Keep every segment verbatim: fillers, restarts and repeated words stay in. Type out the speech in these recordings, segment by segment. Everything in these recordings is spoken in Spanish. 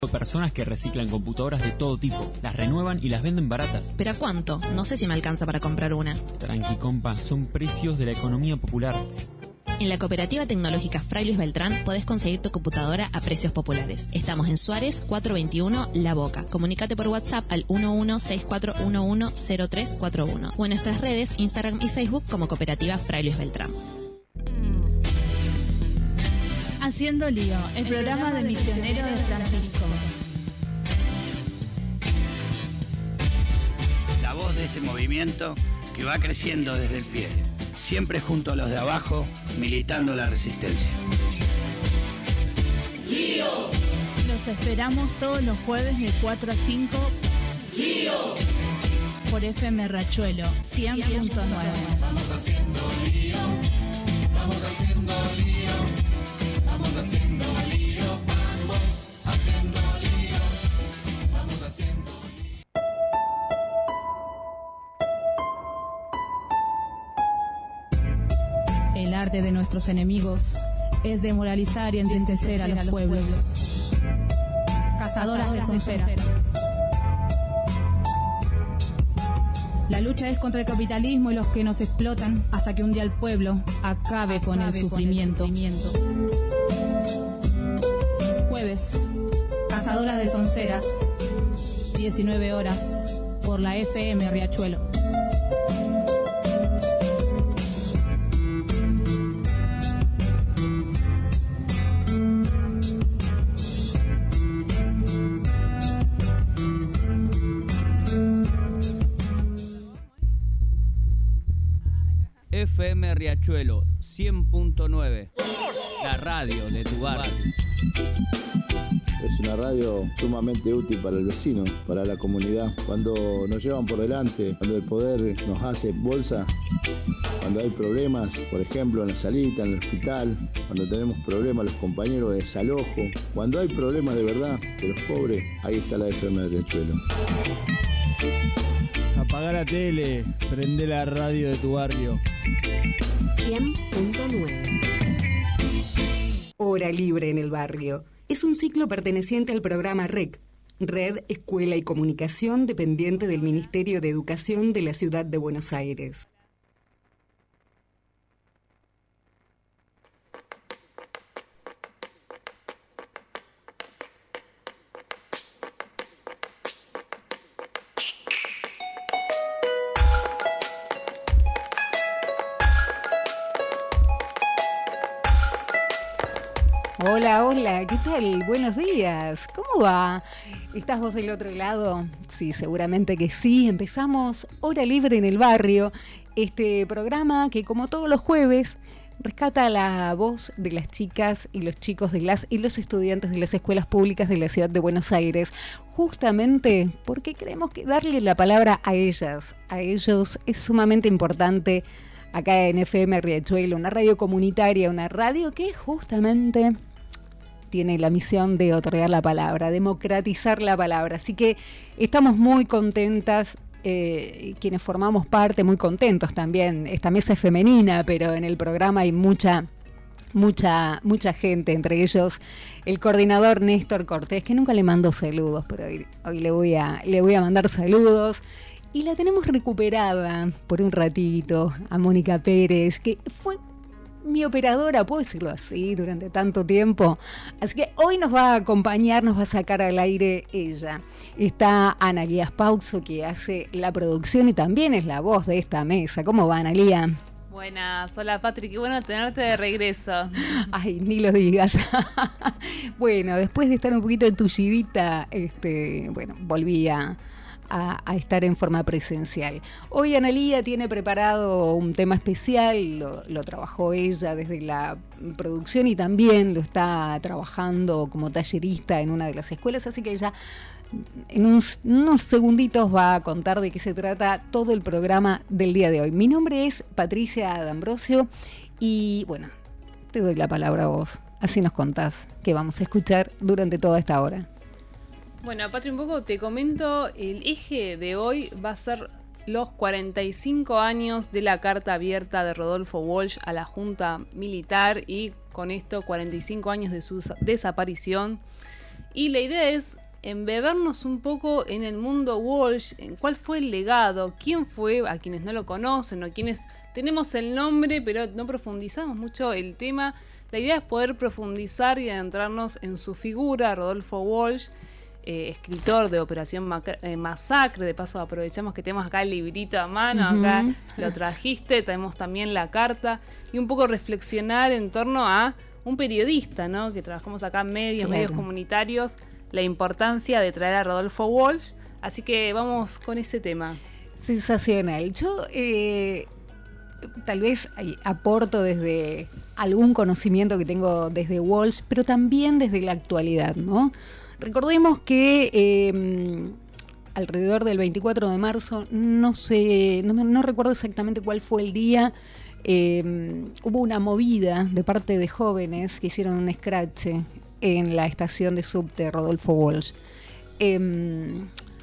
Personas que reciclan computadoras de todo tipo, las renuevan y las venden baratas. ¿Pero a cuánto? No sé si me alcanza para comprar una. Tranqui, compa, son precios de la economía popular. En la Cooperativa Tecnológica Fray Luis Beltrán podés conseguir tu computadora a precios populares. Estamos en Suárez cuatrocientos veintiuno La Boca. Comunícate por WhatsApp al uno uno seis cuatro uno uno cero tres cuatro uno o en nuestras redes Instagram y Facebook como Cooperativa Fray Luis Beltrán. Haciendo Lío, el, el programa, programa de Misionero de Francisco. La voz de este movimiento que va creciendo desde el pie, siempre junto a los de abajo, militando la resistencia. ¡Lío! Los esperamos todos los jueves de cuatro a cinco. ¡Lío! Por F M Riachuelo cien punto nueve. Vamos haciendo lío, vamos haciendo lío. Vamos haciendo lío, vamos haciendo lío, vamos haciendo lío. El arte de nuestros enemigos es demoralizar y entristecer a los pueblos. Cazadoras de sonceras. La lucha es contra el capitalismo y los que nos explotan hasta que un día el pueblo acabe, acabe con, el sufrimiento. con el sufrimiento. Jueves, Cazadoras de Sonceras, diecinueve horas, por la F M Riachuelo. F M Riachuelo cien punto nueve, la radio de tu barrio. Es una radio sumamente útil para el vecino, para la comunidad. Cuando nos llevan por delante, cuando el poder nos hace bolsa, cuando hay problemas, por ejemplo en la salita, en el hospital, cuando tenemos problemas los compañeros de desalojo, cuando hay problemas de verdad de los pobres, ahí está la F M de Riachuelo. Apagá la tele, prende la radio de tu barrio. cien punto nueve. Hora libre en el barrio. Es un ciclo perteneciente al programa R E C, Red, Escuela y Comunicación, dependiente del Ministerio de Educación de la Ciudad de Buenos Aires. Hola, hola, ¿qué tal? Buenos días, ¿cómo va? ¿Estás vos del otro lado? Sí, seguramente que sí. Empezamos Hora Libre en el Barrio, este programa que como todos los jueves rescata la voz de las chicas y los chicos de las y los estudiantes de las escuelas públicas de la Ciudad de Buenos Aires, justamente porque queremos que darle la palabra a ellas, a ellos es sumamente importante. Acá en F M Riachuelo, una radio comunitaria, una radio que justamente tiene la misión de otorgar la palabra, democratizar la palabra. Así que estamos muy contentas, eh, quienes formamos parte, muy contentos también. Esta mesa es femenina, pero en el programa hay mucha, mucha, mucha gente, entre ellos el coordinador Néstor Cortés, que nunca le mando saludos, pero hoy, hoy le voy a, le voy a mandar saludos. Y la tenemos recuperada por un ratito a Mónica Pérez, que fue mi operadora, puedo decirlo así, durante tanto tiempo. Así que hoy nos va a acompañar, nos va a sacar al aire ella. Está Analía Pauso, que hace la producción y también es la voz de esta mesa. ¿Cómo va, Analía? Buenas, hola Patri, qué bueno tenerte de regreso. Ay, ni lo digas. Bueno, después de estar un poquito entullidita, este, bueno, volví a... A, a estar en forma presencial. Hoy Analía tiene preparado un tema especial, lo, lo trabajó ella desde la producción y también lo está trabajando como tallerista en una de las escuelas, así que ella en unos, unos segunditos va a contar de qué se trata todo el programa del día de hoy. Mi nombre es Patricia D'Ambrosio y bueno, te doy la palabra a vos, así nos contás qué vamos a escuchar durante toda esta hora. Bueno, Patri, un poco te comento, el eje de hoy va a ser los cuarenta y cinco años de la carta abierta de Rodolfo Walsh a la Junta Militar y con esto cuarenta y cinco años de su desaparición. Y la idea es embebernos un poco en el mundo Walsh, en cuál fue el legado, quién fue, a quienes no lo conocen o quienes tenemos el nombre pero no profundizamos mucho el tema. La idea es poder profundizar y adentrarnos en su figura, Rodolfo Walsh, eh, escritor de Operación Mac- eh, Masacre. De paso aprovechamos que tenemos acá el librito a mano, uh-huh. acá lo trajiste, tenemos también la carta, y un poco reflexionar en torno a un periodista, ¿no? Que trabajamos acá en medios, claro. medios comunitarios, la importancia de traer a Rodolfo Walsh. Así que vamos con ese tema. Sensacional. Yo eh, tal vez aporto desde algún conocimiento que tengo desde Walsh, pero también desde la actualidad, ¿no? Recordemos que eh, alrededor del veinticuatro de marzo, no sé, no, no recuerdo exactamente cuál fue el día, eh, hubo una movida de parte de jóvenes que hicieron un scratch en la estación de subte Rodolfo Walsh. Eh,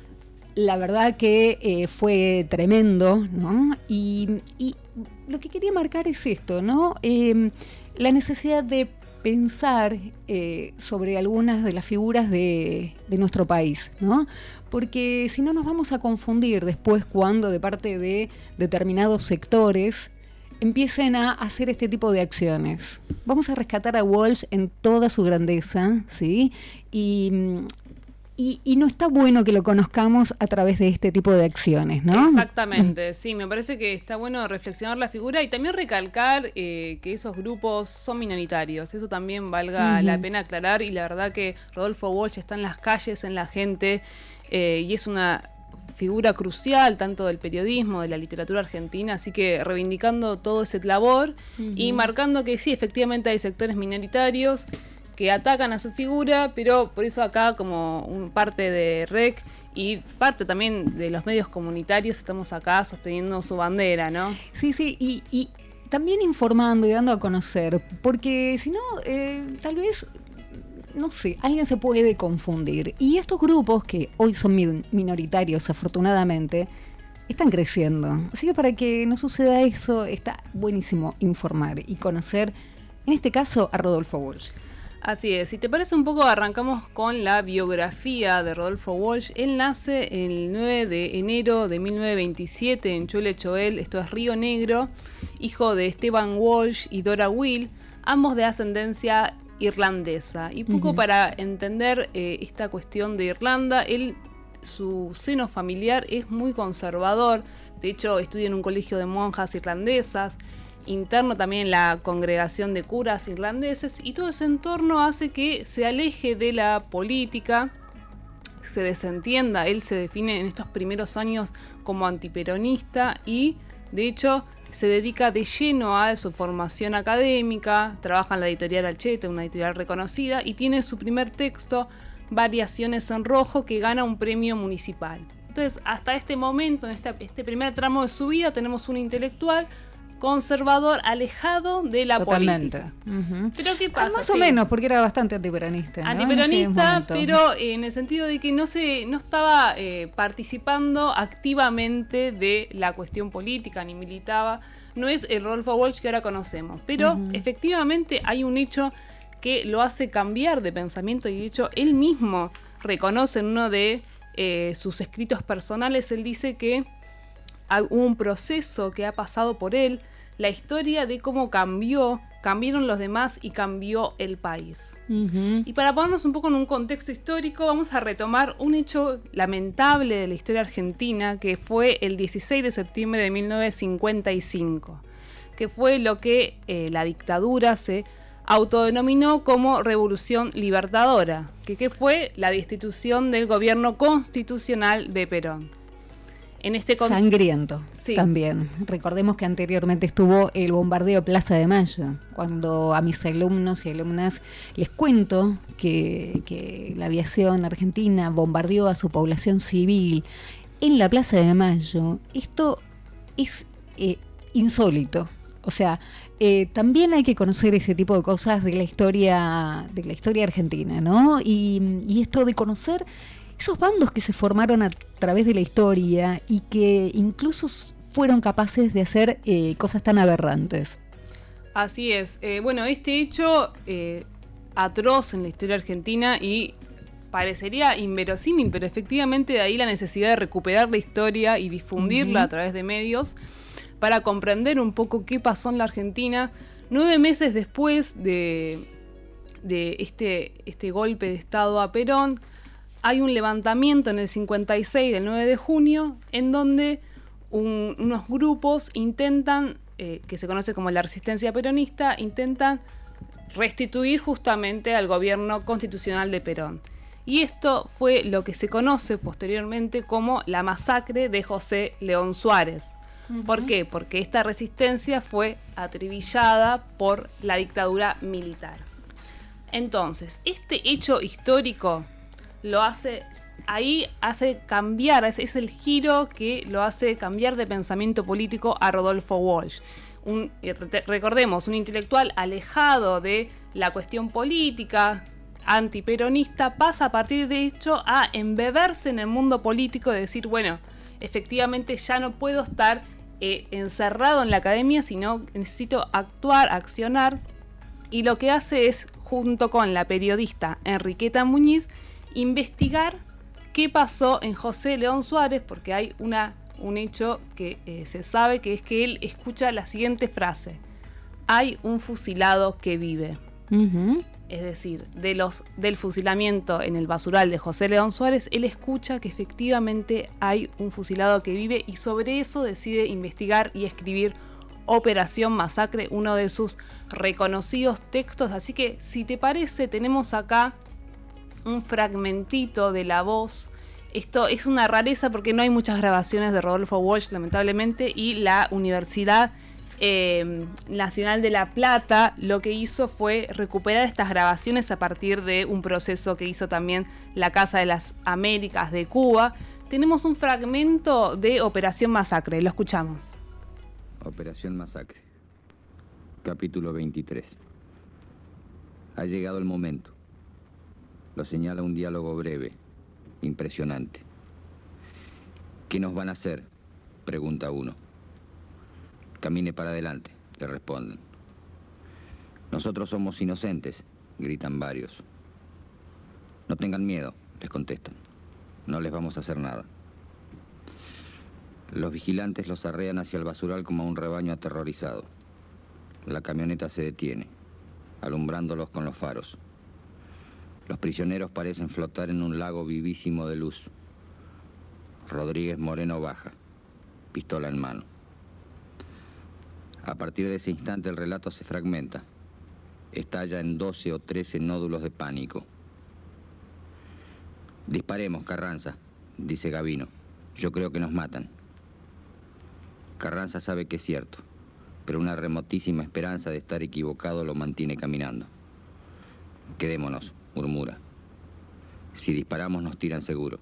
la verdad que eh, fue tremendo, ¿no? Y, y lo que quería marcar es esto, ¿no? Eh, la necesidad de pensar eh, sobre algunas de las figuras de, de nuestro país, ¿no? Porque si no nos vamos a confundir después cuando de parte de determinados sectores empiecen a hacer este tipo de acciones. Vamos a rescatar a Walsh en toda su grandeza, ¿sí? Y, y, y no está bueno que lo conozcamos a través de este tipo de acciones, ¿no? Exactamente, sí, me parece que está bueno reflexionar la figura y también recalcar eh, que esos grupos son minoritarios. Eso también valga uh-huh. la pena aclarar, y la verdad que Rodolfo Walsh está en las calles, en la gente, eh, y es una figura crucial tanto del periodismo, de la literatura argentina, así que reivindicando todo ese labor uh-huh. y marcando que sí, efectivamente hay sectores minoritarios que atacan a su figura, pero por eso acá como un parte de R E C y parte también de los medios comunitarios estamos acá sosteniendo su bandera, ¿no? Sí, sí, y, y también informando y dando a conocer, porque si no, eh, tal vez no sé, alguien se puede confundir. Y estos grupos, que hoy son min- minoritarios afortunadamente, están creciendo. Así que para que no suceda eso, está buenísimo informar y conocer, en este caso, a Rodolfo Walsh. Así es, si te parece un poco, arrancamos con la biografía de Rodolfo Walsh. Él nace el nueve de enero de mil novecientos veintisiete en Choel, esto es Río Negro, hijo de Esteban Walsh y Dora Will, ambos de ascendencia irlandesa. Y poco uh-huh. para entender eh, esta cuestión de Irlanda, él, su seno familiar es muy conservador. De hecho, estudia en un colegio de monjas irlandesas, interno también en la congregación de curas irlandeses, y todo ese entorno hace que se aleje de la política, se desentienda. Él se define en estos primeros años como antiperonista y, de hecho, se dedica de lleno a su formación académica, trabaja en la editorial Alchete, una editorial reconocida, y tiene su primer texto, Variaciones en Rojo, que gana un premio municipal. Entonces, hasta este momento, en este, este primer tramo de su vida, tenemos un intelectual conservador, alejado de la Totalmente. política. Uh-huh. Pero ¿qué pasa? Ah, más o sí. menos, porque era bastante antiperonista, ¿no? Antiperonista, pero en el sentido de que no se no estaba eh, participando activamente de la cuestión política, ni militaba. No es el Rodolfo Walsh que ahora conocemos, pero uh-huh. efectivamente hay un hecho que lo hace cambiar de pensamiento, y de hecho él mismo reconoce en uno de eh, sus escritos personales, él dice que hubo un proceso que ha pasado por él, la historia de cómo cambió, cambiaron los demás y cambió el país. Uh-huh. Y para ponernos un poco en un contexto histórico, vamos a retomar un hecho lamentable de la historia argentina, que fue el dieciséis de septiembre de mil novecientos cincuenta y cinco, que fue lo que eh, la dictadura se autodenominó como Revolución Libertadora, que, que fue la destitución del gobierno constitucional de Perón. En este con... Sangriento sí. también. Recordemos que anteriormente estuvo el bombardeo Plaza de Mayo, cuando a mis alumnos y alumnas les cuento que, que la aviación argentina bombardeó a su población civil en la Plaza de Mayo. Esto es eh, insólito. O sea, eh, también hay que conocer ese tipo de cosas de la historia, de la historia argentina, ¿no? Y, y esto de conocer esos bandos que se formaron a través de la historia y que incluso fueron capaces de hacer eh, cosas tan aberrantes. Así es. Eh, bueno, este hecho eh, atroz en la historia argentina y parecería inverosímil, pero efectivamente de ahí la necesidad de recuperar la historia y difundirla uh-huh. a través de medios para comprender un poco qué pasó en la Argentina nueve meses después de, de este, este golpe de Estado a Perón. Hay un levantamiento en el cincuenta y seis, del nueve de junio, en donde un, unos grupos intentan, eh, que se conoce como la resistencia peronista, intentan restituir justamente al gobierno constitucional de Perón. Y esto fue lo que se conoce posteriormente como la masacre de José León Suárez. Uh-huh. ¿Por qué? Porque esta resistencia fue atribillada por la dictadura militar. Entonces, este hecho histórico lo hace, ahí hace cambiar, es, es el giro que lo hace cambiar de pensamiento político a Rodolfo Walsh. Un, recordemos, un intelectual alejado de la cuestión política, antiperonista, pasa a partir de hecho a embeberse en el mundo político, de decir, bueno, efectivamente ya no puedo estar eh, encerrado en la academia, sino necesito actuar, accionar, y lo que hace es, junto con la periodista Enriqueta Muñiz, investigar qué pasó en José León Suárez, porque hay una, un hecho que eh, se sabe, que es que él escucha la siguiente frase: hay un fusilado que vive. Uh-huh. Es decir, de los, del fusilamiento en el basural de José León Suárez, él escucha que efectivamente hay un fusilado que vive, y sobre eso decide investigar y escribir Operación Masacre, uno de sus reconocidos textos. Así que, si te parece, tenemos acá un fragmentito de la voz. Esto es una rareza porque no hay muchas grabaciones de Rodolfo Walsh, lamentablemente, y la Universidad eh, Nacional de La Plata lo que hizo fue recuperar estas grabaciones a partir de un proceso que hizo también la Casa de las Américas de Cuba. Tenemos un fragmento de Operación Masacre, lo escuchamos. Operación Masacre, capítulo veintitrés. Ha llegado el momento. Lo señala un diálogo breve, impresionante. ¿Qué nos van a hacer?, pregunta uno. Camine para adelante, le responden. Nosotros somos inocentes, gritan varios. No tengan miedo, les contestan. No les vamos a hacer nada. Los vigilantes los arrean hacia el basural como a un rebaño aterrorizado. La camioneta se detiene, alumbrándolos con los faros. Los prisioneros parecen flotar en un lago vivísimo de luz. Rodríguez Moreno baja, pistola en mano. A partir de ese instante el relato se fragmenta. Estalla en doce o trece nódulos de pánico. Disparemos, Carranza, dice Gavino. Yo creo que nos matan. Carranza sabe que es cierto, pero una remotísima esperanza de estar equivocado lo mantiene caminando. Quedémonos, murmura. Si disparamos nos tiran seguro.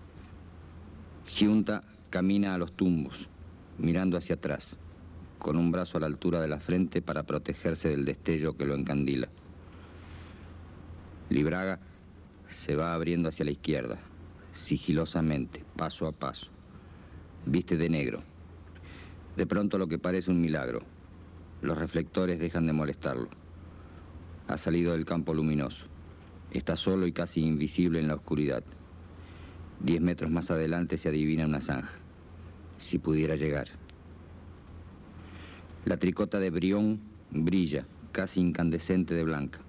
Giunta camina a los tumbos, mirando hacia atrás, con un brazo a la altura de la frente para protegerse del destello que lo encandila. Libraga se va abriendo hacia la izquierda, sigilosamente, paso a paso. Viste de negro. De pronto lo que parece un milagro. Los reflectores dejan de molestarlo. Ha salido del campo luminoso. Está solo y casi invisible en la oscuridad. Diez metros más adelante se adivina una zanja. Si pudiera llegar. La tricota de Brión brilla, casi incandescente de blanca.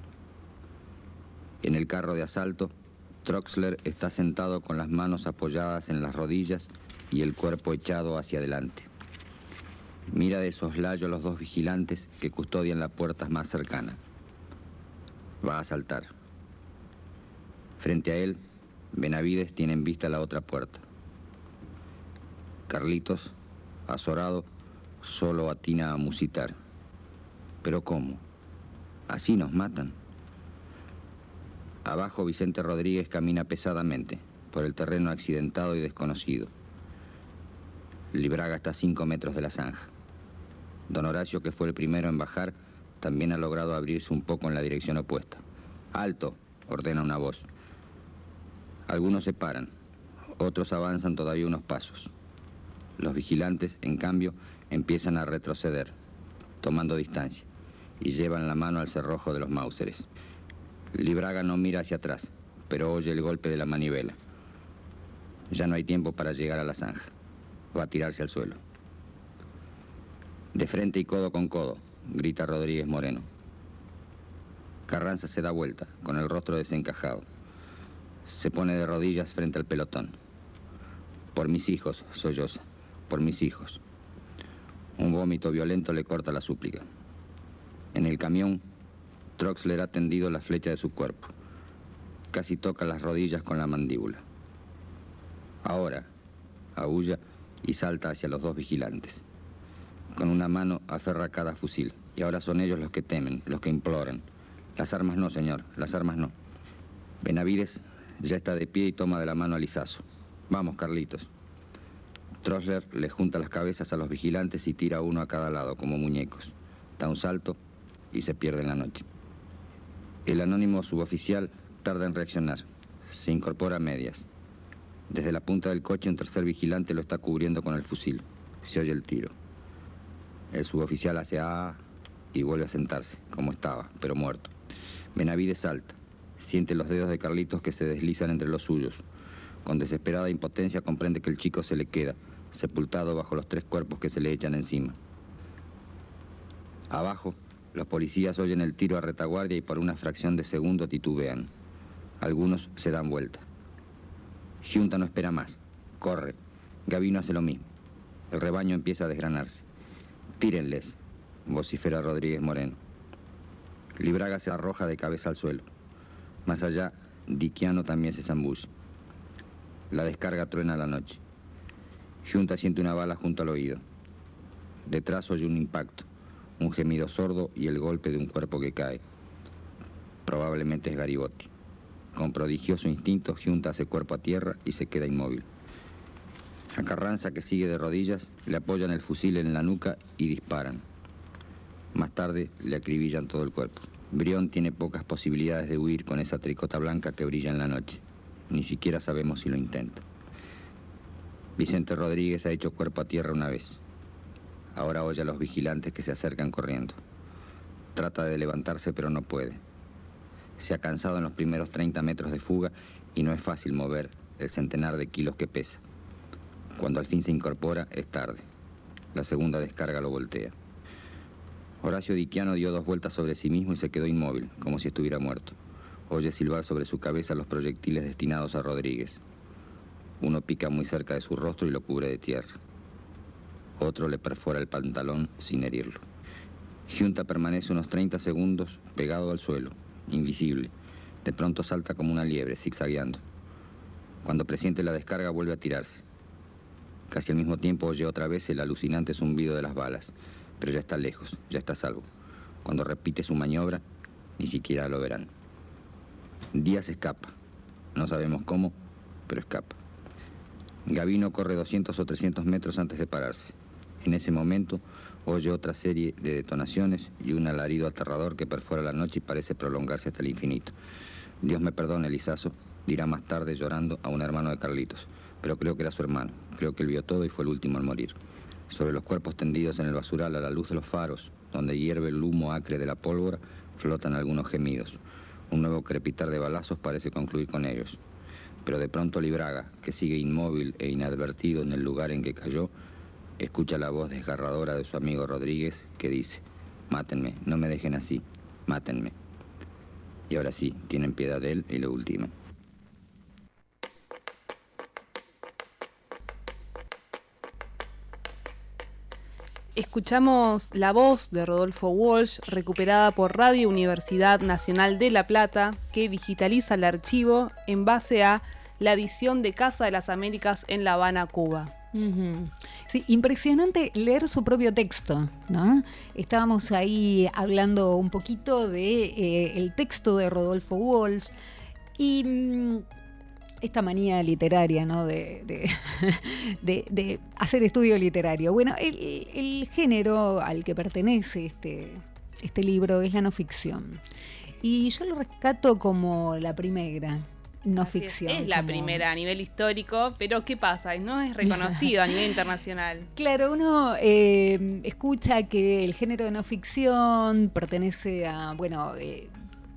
En el carro de asalto, Troxler está sentado con las manos apoyadas en las rodillas y el cuerpo echado hacia adelante. Mira de soslayo a los dos vigilantes que custodian la puerta más cercana. Va a saltar. Frente a él, Benavides tiene en vista la otra puerta. Carlitos, azorado, solo atina a musitar. ¿Pero cómo? ¿Así nos matan? Abajo, Vicente Rodríguez camina pesadamente por el terreno accidentado y desconocido. Libraga está a cinco metros de la zanja. Don Horacio, que fue el primero en bajar, también ha logrado abrirse un poco en la dirección opuesta. ¡Alto!, ordena una voz. Algunos se paran, otros avanzan todavía unos pasos. Los vigilantes, en cambio, empiezan a retroceder, tomando distancia, y llevan la mano al cerrojo de los Mauseres. Libraga no mira hacia atrás, pero oye el golpe de la manivela. Ya no hay tiempo para llegar a la zanja. Va a tirarse al suelo. De frente y codo con codo, grita Rodríguez Moreno. Carranza se da vuelta, con el rostro desencajado. Se pone de rodillas frente al pelotón. Por mis hijos, solloza, por mis hijos. Un vómito violento le corta la súplica. En el camión, Troxler ha tendido la flecha de su cuerpo. Casi toca las rodillas con la mandíbula. Ahora, aúlla y salta hacia los dos vigilantes. Con una mano aferra cada fusil. Y ahora son ellos los que temen, los que imploran. Las armas no, señor, las armas no. Benavides ya está de pie y toma de la mano a Lizazo. Vamos, Carlitos. Troxler le junta las cabezas a los vigilantes y tira uno a cada lado, como muñecos. Da un salto y se pierde en la noche. El anónimo suboficial tarda en reaccionar. Se incorpora a medias. Desde la punta del coche un tercer vigilante lo está cubriendo con el fusil. Se oye el tiro. El suboficial hace ah y vuelve a sentarse, como estaba, pero muerto. Benavides salta. Siente los dedos de Carlitos que se deslizan entre los suyos. Con desesperada impotencia comprende que el chico se le queda, sepultado bajo los tres cuerpos que se le echan encima. Abajo, los policías oyen el tiro a retaguardia y por una fracción de segundo titubean. Algunos se dan vuelta. Giunta no espera más. Corre. Gavino hace lo mismo. El rebaño empieza a desgranarse. Tírenles, vocifera Rodríguez Moreno. Libraga se arroja de cabeza al suelo. Más allá, Diquiano también se zambulle. La descarga truena a la noche. Giunta siente una bala junto al oído. Detrás oye un impacto, un gemido sordo y el golpe de un cuerpo que cae. Probablemente es Garibotti. Con prodigioso instinto, Giunta hace cuerpo a tierra y se queda inmóvil. A Carranza, que sigue de rodillas, le apoyan el fusil en la nuca y disparan. Más tarde le acribillan todo el cuerpo. Brión tiene pocas posibilidades de huir con esa tricota blanca que brilla en la noche. Ni siquiera sabemos si lo intenta. Vicente Rodríguez ha hecho cuerpo a tierra una vez. Ahora oye a los vigilantes que se acercan corriendo. Trata de levantarse, pero no puede. Se ha cansado en los primeros treinta metros de fuga y no es fácil mover el centenar de kilos que pesa. Cuando al fin se incorpora, es tarde. La segunda descarga lo voltea. Horacio Diquiano dio dos vueltas sobre sí mismo y se quedó inmóvil, como si estuviera muerto. Oye silbar sobre su cabeza los proyectiles destinados a Rodríguez. Uno pica muy cerca de su rostro y lo cubre de tierra. Otro le perfora el pantalón sin herirlo. Giunta permanece unos treinta segundos pegado al suelo, invisible. De pronto salta como una liebre, zigzagueando. Cuando presiente la descarga vuelve a tirarse. Casi al mismo tiempo oye otra vez el alucinante zumbido de las balas, pero ya está lejos, ya está a salvo. Cuando repite su maniobra, ni siquiera lo verán. Díaz escapa. No sabemos cómo, pero escapa. Gavino corre doscientos o trescientos metros antes de pararse. En ese momento oye otra serie de detonaciones y un alarido aterrador que perfora la noche y parece prolongarse hasta el infinito. Dios me perdone, Lizazo, dirá más tarde llorando a un hermano de Carlitos, pero creo que era su hermano. Creo que él vio todo y fue el último en morir. Sobre los cuerpos tendidos en el basural a la luz de los faros, donde hierve el humo acre de la pólvora, flotan algunos gemidos. Un nuevo crepitar de balazos parece concluir con ellos. Pero de pronto Libraga, que sigue inmóvil e inadvertido en el lugar en que cayó, escucha la voz desgarradora de su amigo Rodríguez que dice: mátenme, no me dejen así, mátenme. Y ahora sí, tienen piedad de él y lo ultiman. Escuchamos la voz de Rodolfo Walsh, recuperada por Radio Universidad Nacional de La Plata, que digitaliza el archivo en base a la edición de Casa de las Américas en La Habana, Cuba. Uh-huh. Sí, impresionante leer su propio texto, ¿no? Estábamos ahí hablando un poquito de eh, el texto de Rodolfo Walsh y mmm, esta manía literaria, ¿no? De, de, de, de hacer estudio literario. Bueno, el, el género al que pertenece este, este libro es la no ficción. Y yo lo rescato como la primera no Así ficción. Es, es la como... primera a nivel histórico, pero ¿qué pasa? No es reconocido a nivel internacional. Claro, uno eh, escucha que el género de no ficción pertenece a, bueno... Eh,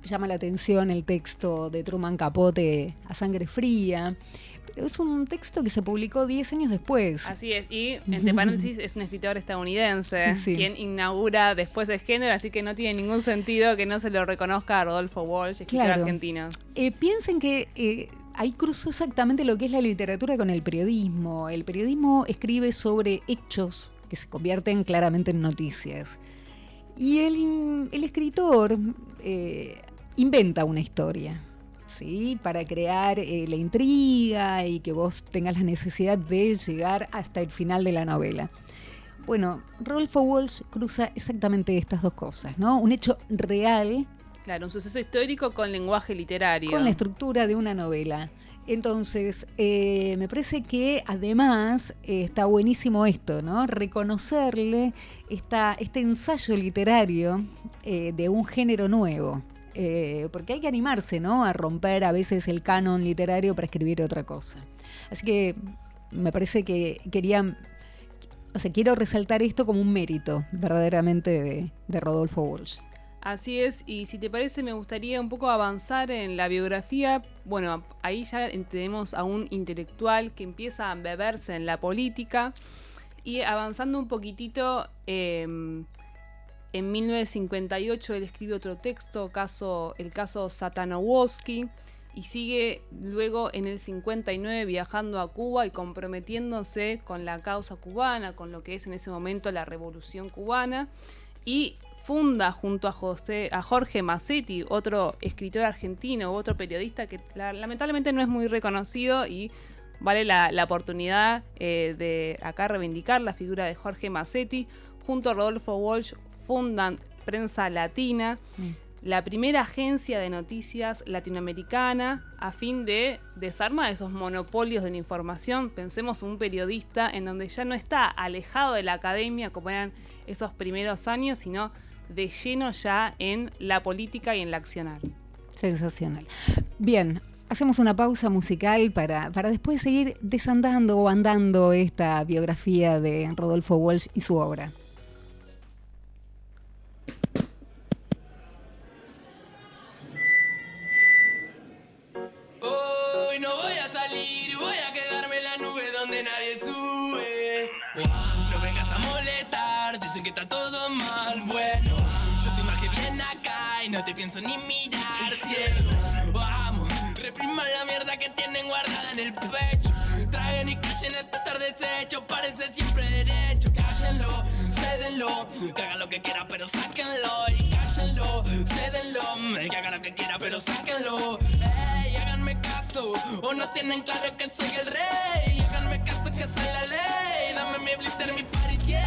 llama la atención el texto de Truman Capote, A Sangre Fría, pero es un texto que se publicó diez años después. Así es, y entre paréntesis es un escritor estadounidense sí, sí. quien inaugura después el género, así que no tiene ningún sentido que no se lo reconozca a Rodolfo Walsh, escritor claro. argentino. Eh, piensen que eh, ahí cruzó exactamente lo que es la literatura con el periodismo. El periodismo escribe sobre hechos que se convierten claramente en noticias. Y el, el escritor eh, inventa una historia, ¿sí? Para crear eh, la intriga y que vos tengas la necesidad de llegar hasta el final de la novela. Bueno, Rodolfo Walsh cruza exactamente estas dos cosas, ¿no? Un hecho real. Claro, un suceso histórico con lenguaje literario. Con la estructura de una novela. Entonces, eh, me parece que además eh, está buenísimo esto, ¿no? Reconocerle esta, este ensayo literario eh, de un género nuevo. Eh, porque hay que animarse, ¿no? A romper a veces el canon literario para escribir otra cosa. Así que me parece que quería, o sea, quiero resaltar esto como un mérito verdaderamente de, de Rodolfo Walsh. Así es, y si te parece me gustaría un poco avanzar en la biografía. Bueno, ahí ya tenemos a un intelectual que empieza a beberse en la política y avanzando un poquitito, eh, en mil novecientos cincuenta y ocho él escribe otro texto, caso, el caso Satanowski, y sigue luego en el cincuenta y nueve viajando a Cuba y comprometiéndose con la causa cubana, con lo que es en ese momento la Revolución Cubana, y funda junto a, José, a Jorge Massetti, otro escritor argentino, otro periodista que la, lamentablemente no es muy reconocido y vale la, la oportunidad eh, de acá reivindicar la figura de Jorge Massetti. Junto a Rodolfo Walsh fundan Prensa Latina, mm. la primera agencia de noticias latinoamericana a fin de desarmar esos monopolios de la información. Pensemos en un periodista en donde ya no está alejado de la academia como eran esos primeros años, sino de lleno ya en la política y en la accionar. Sensacional. Bien, hacemos una pausa musical para, para después seguir desandando o andando esta biografía de Rodolfo Walsh y su obra. Hoy no voy a salir, voy a quedarme en la nube donde nadie sube. No vengas a molestar, dicen que está todo mal, bueno. Yo te marqué bien acá y no te pienso ni mirar, ciego. Vamos, repriman la mierda que tienen guardada en el pecho. Traguen y callen este tarde deshecho, parece siempre derecho. Cállenlo, cédenlo, que haga lo que quiera pero sáquenlo. Y cállenlo, cédenlo, que haga lo que quiera pero sáquenlo. Ey, háganme caso, o no tienen claro que soy el rey. Háganme caso que soy la ley, dame mi blister, mi parisien.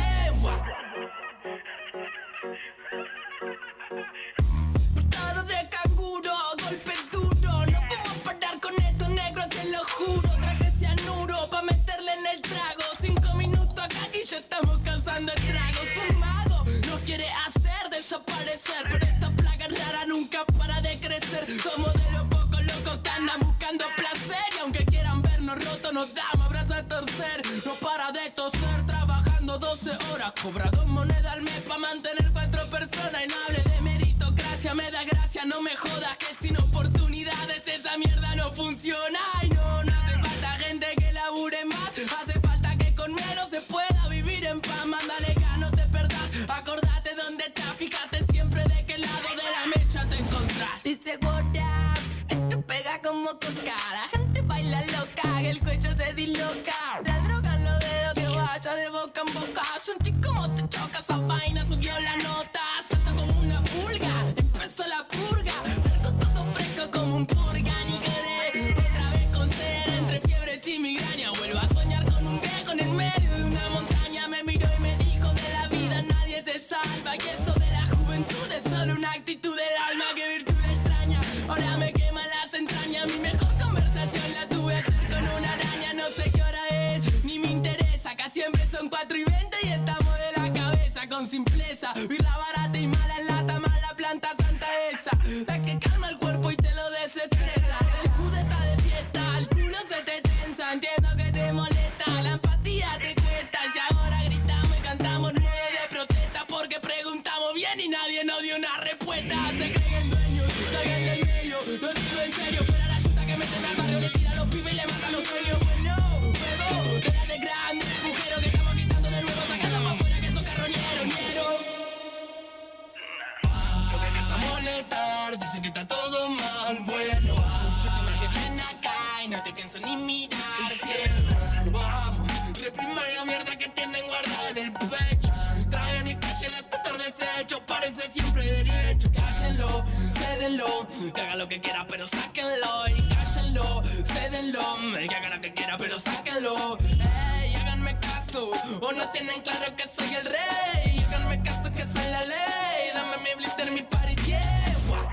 Portada de canguro, golpe duro. No podemos parar con esto, negro, te lo juro. Traje cianuro pa' meterle en el trago. Cinco minutos acá y ya estamos causando estragos. Un mago nos quiere hacer desaparecer, pero esta plaga rara nunca para de crecer. Somos de los pocos locos que andan buscando placer. Y aunque quieran vernos rotos, nos damos abrazos a torcer. No para de toser, trabajando doce horas. Cobra dos monedas al mes pa' mantener cuatro personas. Y no hable de meritocracia, me da gracia, no me jodas. Que sin oportunidades esa mierda no funciona. Y no, no hace falta gente que labure más. Hace falta que con menos se pueda vivir en paz. Mándale gas, no te perdás. Acordate dónde estás, fíjate siempre de qué lado de la mecha te encontrás. Dice what up, esto pega como coca. La gente baila loca, el cuello se disloca. La droga en los dedos que vaya de boca en boca. Sentí como te choca esa vaina, subió la nota. Salta como una pulga, empezó la purga. Algo todo fresco como un purga, ni quedé. Otra vez con sed, entre fiebres y migraña. Vuelvo a soñar con un viejo en el medio de una montaña. Me miró y me dijo de la vida nadie se salva. Y eso de la juventud es solo una actitud del alma. Que virtud extraña, ahora me quema las entrañas. Mi mejor conversación la tuve ayer con una araña. No sé qué hora es, ni me interesa. Acá siempre son cuatro y veinte y estamos de la cabeza con simpleza. Birra no te pienso ni mirar. Cielo, vamos, reprima la mierda que tienen guardada en el pecho. Traigan y callen hasta tarde desecho, parece siempre derecho. Cállenlo, cédenlo, que haga lo que quiera pero sáquenlo. Y cállenlo, cédenlo, que haga lo que quiera pero sáquenlo. Ey, háganme caso, o no tienen claro que soy el rey. Háganme caso que soy la ley, dame mi blister, mi party, yeah. Wow.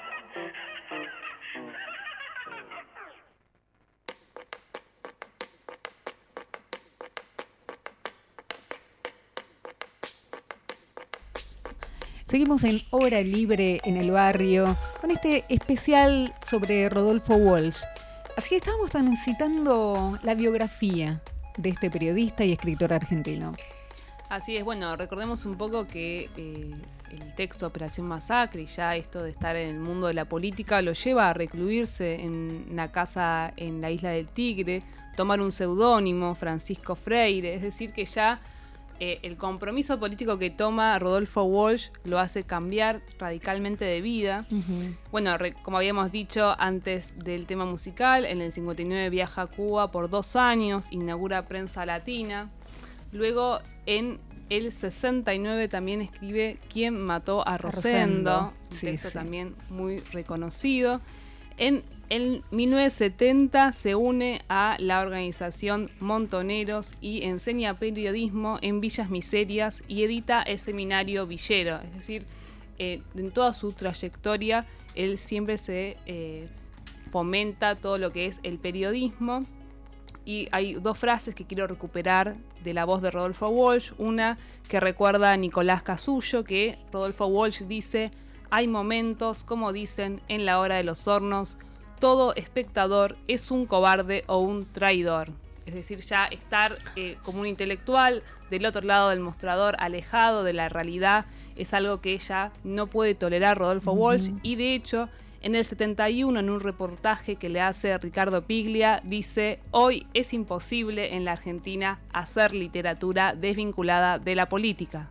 Seguimos en Hora Libre en el Barrio con este especial sobre Rodolfo Walsh. Así que estamos transitando la biografía de este periodista y escritor argentino. Así es, bueno, recordemos un poco que eh, el texto Operación Masacre y ya esto de estar en el mundo de la política lo lleva a recluirse en una casa en la Isla del Tigre, tomar un seudónimo, Francisco Freire, es decir que ya eh, el compromiso político que toma Rodolfo Walsh lo hace cambiar radicalmente de vida. Uh-huh. Bueno, re, como habíamos dicho antes del tema musical, en el cincuenta y nueve viaja a Cuba por dos años, inaugura Prensa Latina. Luego, en el sesenta y nueve también escribe ¿Quién mató a Rosendo? Rosendo. Un sí, texto sí. también muy reconocido. En el mil novecientos setenta se une a la organización Montoneros y enseña periodismo en Villas Miserias y edita el seminario Villero. Es decir, eh, en toda su trayectoria, él siempre se eh, fomenta todo lo que es el periodismo. Y hay dos frases que quiero recuperar de la voz de Rodolfo Walsh. Una que recuerda a Nicolás Casullo, que Rodolfo Walsh dice: hay momentos, como dicen en La Hora de los Hornos, todo espectador es un cobarde o un traidor. Es decir, ya estar eh, como un intelectual del otro lado del mostrador, alejado de la realidad, es algo que ya no puede tolerar Rodolfo uh-huh. Walsh. Y de hecho, en el setenta y uno, en un reportaje que le hace Ricardo Piglia, dice: hoy es imposible en la Argentina hacer literatura desvinculada de la política.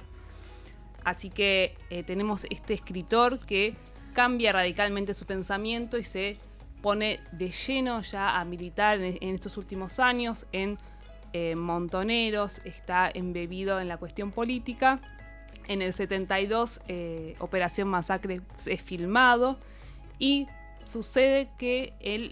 Así que eh, tenemos este escritor que cambia radicalmente su pensamiento y se pone de lleno ya a militar en, en estos últimos años, en eh, Montoneros, está embebido en la cuestión política. En el setenta y dos, eh, Operación Masacre es filmado. Y sucede que el,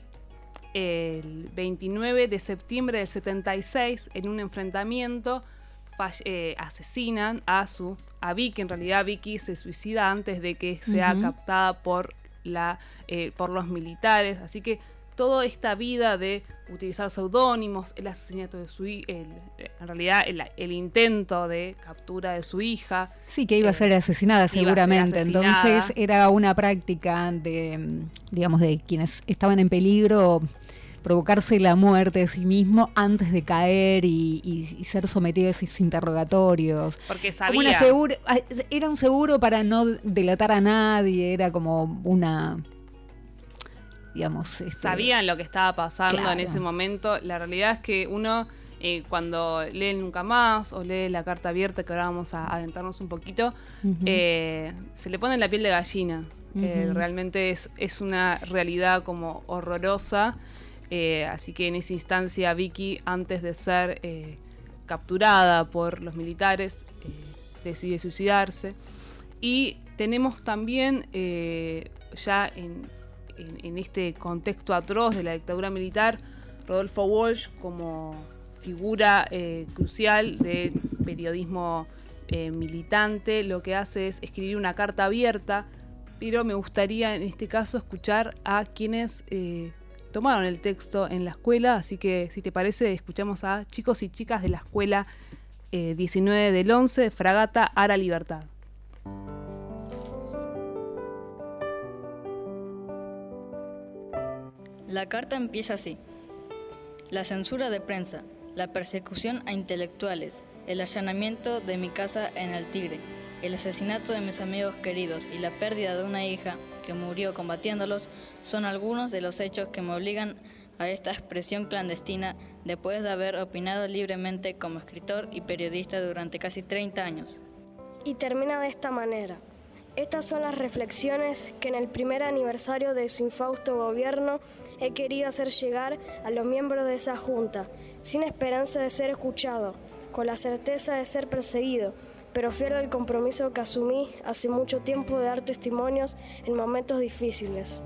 el veintinueve de septiembre del setenta y seis, en un enfrentamiento, falle, eh, asesinan a su a Vicky. En realidad Vicky se suicida antes de que sea uh-huh. captada por, la, eh, por los militares. Así que toda esta vida de utilizar seudónimos, el asesinato de su hija, en realidad el, el intento de captura de su hija. Sí, que iba a ser asesinada seguramente. Ser asesinada. Entonces era una práctica de, digamos, de quienes estaban en peligro, provocarse la muerte de sí mismo antes de caer y, y, y ser sometido a esos interrogatorios. Porque sabía. Como una segura, era un seguro para no delatar a nadie, era como una... Digamos, este... sabían lo que estaba pasando claro. en ese momento. La realidad es que uno eh, cuando lee Nunca Más o lee La Carta Abierta, que ahora vamos a adentrarnos un poquito, uh-huh. eh, se le pone la piel de gallina. Uh-huh. Eh, realmente es, es una realidad como horrorosa. Eh, así que en esa instancia Vicky, antes de ser eh, capturada por los militares, eh, decide suicidarse. Y tenemos también eh, ya en En, en este contexto atroz de la dictadura militar, Rodolfo Walsh como figura eh, crucial del periodismo eh, militante, lo que hace es escribir una carta abierta, pero me gustaría en este caso escuchar a quienes eh, tomaron el texto en la escuela, así que si te parece escuchamos a chicos y chicas de la escuela eh, diecinueve del once, Fragata Ara Libertad. La carta empieza así: la censura de prensa, la persecución a intelectuales, el allanamiento de mi casa en el Tigre, el asesinato de mis amigos queridos y la pérdida de una hija que murió combatiéndolos son algunos de los hechos que me obligan a esta expresión clandestina después de haber opinado libremente como escritor y periodista durante casi treinta años. Y termina de esta manera: estas son las reflexiones que en el primer aniversario de su infausto gobierno he querido hacer llegar a los miembros de esa junta, sin esperanza de ser escuchado, con la certeza de ser perseguido, pero fiel al compromiso que asumí hace mucho tiempo de dar testimonios en momentos difíciles.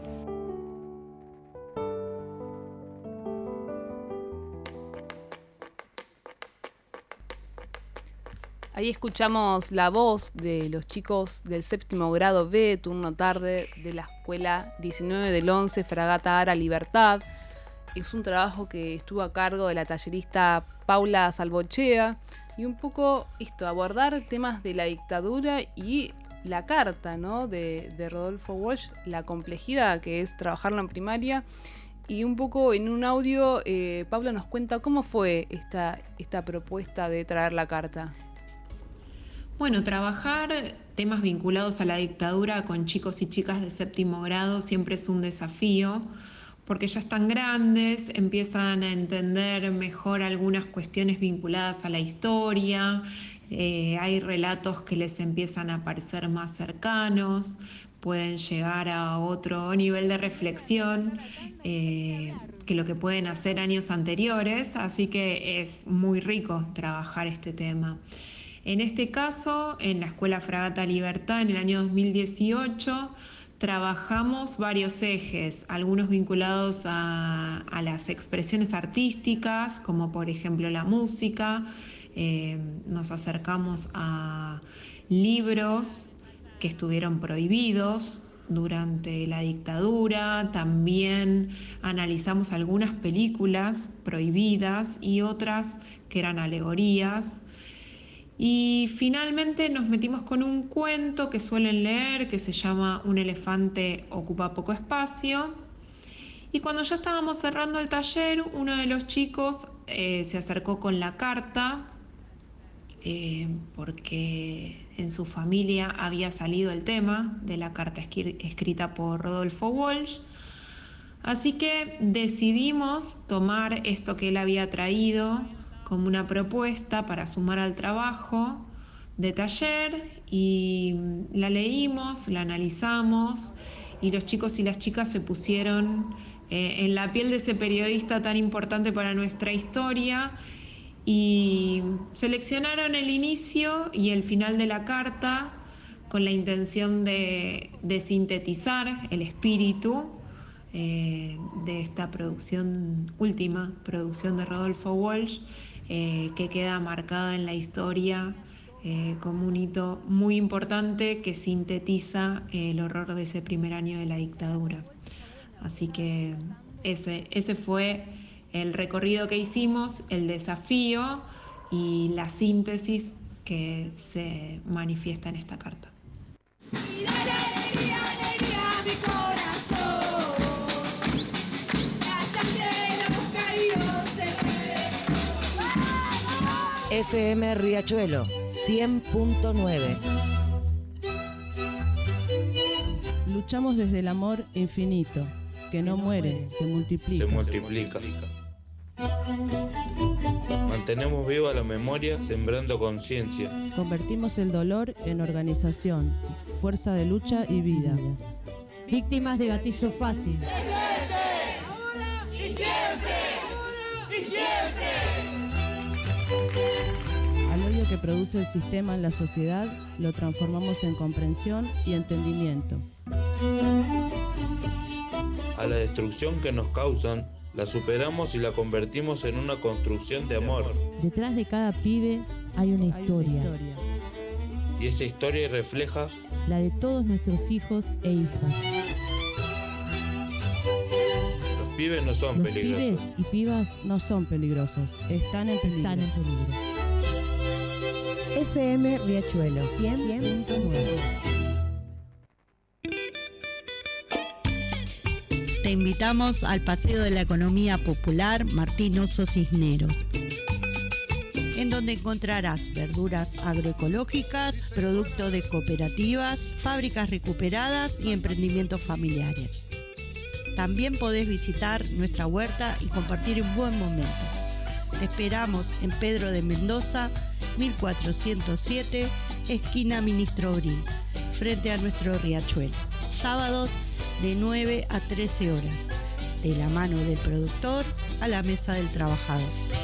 Ahí escuchamos la voz de los chicos del séptimo grado B, turno tarde, de la escuela diecinueve del once, Fragata Ara Libertad. Es un trabajo que estuvo a cargo de la tallerista Paula Salvochea. Y un poco esto, abordar temas de la dictadura y la carta, ¿no? de, de Rodolfo Walsh, la complejidad que es trabajarlo en primaria. Y un poco en un audio, eh, Paula nos cuenta cómo fue esta, esta propuesta de traer la carta. Bueno, trabajar temas vinculados a la dictadura con chicos y chicas de séptimo grado siempre es un desafío, porque ya están grandes, empiezan a entender mejor algunas cuestiones vinculadas a la historia, eh, hay relatos que les empiezan a parecer más cercanos, pueden llegar a otro nivel de reflexión eh, que lo que pueden hacer años anteriores, así que es muy rico trabajar este tema. En este caso, en la Escuela Fragata Libertad, en el año dos mil dieciocho, trabajamos varios ejes, algunos vinculados a, a las expresiones artísticas, como por ejemplo la música. Eh, nos acercamos a libros que estuvieron prohibidos durante la dictadura, también analizamos algunas películas prohibidas y otras que eran alegorías. Y finalmente nos metimos con un cuento que suelen leer que se llama Un elefante ocupa poco espacio. Y cuando ya estábamos cerrando el taller, uno de los chicos eh, se acercó con la carta eh, porque en su familia había salido el tema de la carta escrita por Rodolfo Walsh. Así que decidimos tomar esto que él había traído como una propuesta para sumar al trabajo de taller y la leímos, la analizamos y los chicos y las chicas se pusieron eh, en la piel de ese periodista tan importante para nuestra historia y seleccionaron el inicio y el final de la carta con la intención de, de sintetizar el espíritu eh, de esta producción, última producción de Rodolfo Walsh, Eh, que queda marcada en la historia eh, como un hito muy importante que sintetiza eh, el horror de ese primer año de la dictadura. Así que ese, ese fue el recorrido que hicimos, el desafío y la síntesis que se manifiesta en esta carta. F M Riachuelo cien punto nueve. Luchamos desde el amor infinito, que no muere, se multiplica. Se multiplica. Mantenemos viva la memoria, sembrando conciencia. Convertimos el dolor en organización, fuerza de lucha y vida. Víctimas de gatillo fácil. Ahora y siempre. Ahora y siempre. Al odio que produce el sistema en la sociedad, lo transformamos en comprensión y entendimiento. A la destrucción que nos causan, la superamos y la convertimos en una construcción de amor. Detrás de cada pibe hay una historia. Hay una historia. Y esa historia refleja la de todos nuestros hijos e hijas. Los pibes no son Los peligrosos. Pibes y pibas no son peligrosos, están en peligro. Están en peligro. F M Riachuelo cien punto nueve. Te invitamos al Paseo de la Economía Popular Martín Oso Cisneros, en donde encontrarás verduras agroecológicas, productos de cooperativas, fábricas recuperadas y emprendimientos familiares. También podés visitar nuestra huerta y compartir un buen momento. Te esperamos en Pedro de Mendoza, mil cuatrocientos siete, esquina Ministro Brin, frente a nuestro riachuelo. Sábados de nueve a trece horas. de la mano del productor a la mesa del trabajador.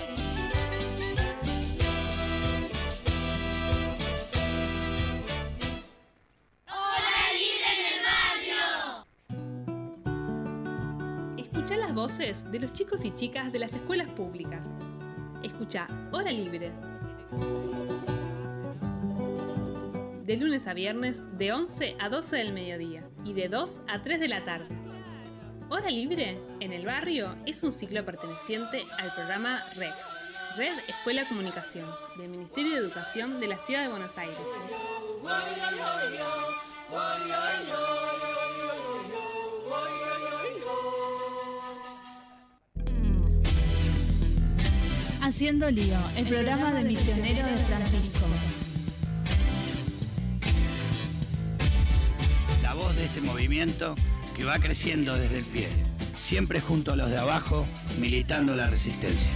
Escucha las voces de los chicos y chicas de las escuelas públicas. Escucha Hora Libre. De lunes a viernes, de once a doce del mediodía y de dos a tres de la tarde. Hora Libre en el Barrio es un ciclo perteneciente al programa R E C, Red Escuela Comunicación, del Ministerio de Educación de la Ciudad de Buenos Aires. Haciendo Lío, el programa de misioneros de Francisco. La voz de este movimiento que va creciendo desde el pie, siempre junto a los de abajo, militando la resistencia.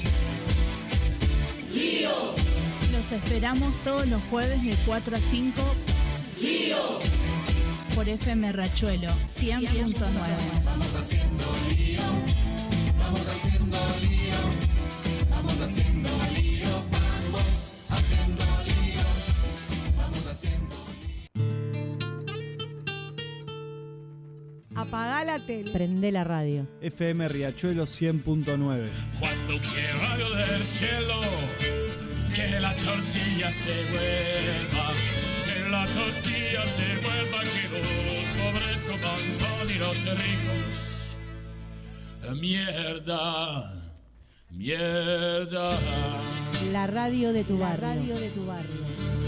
Lío. Los esperamos todos los jueves de cuatro a cinco. Lío. Por F M Riachuelo cien punto nueve. Vamos haciendo lío, vamos haciendo lío, vamos haciendo lío, vamos haciendo lío, vamos haciendo lío. Apagá la tele. Prende la radio. F M Riachuelo cien punto nueve. Cuando quiera rayo del cielo, que la tortilla se vuelva, que la tortilla se vuelva, que los pobres coman pan y los ricos. Mierda, mierda. La radio de tu La barrio. radio de tu barrio.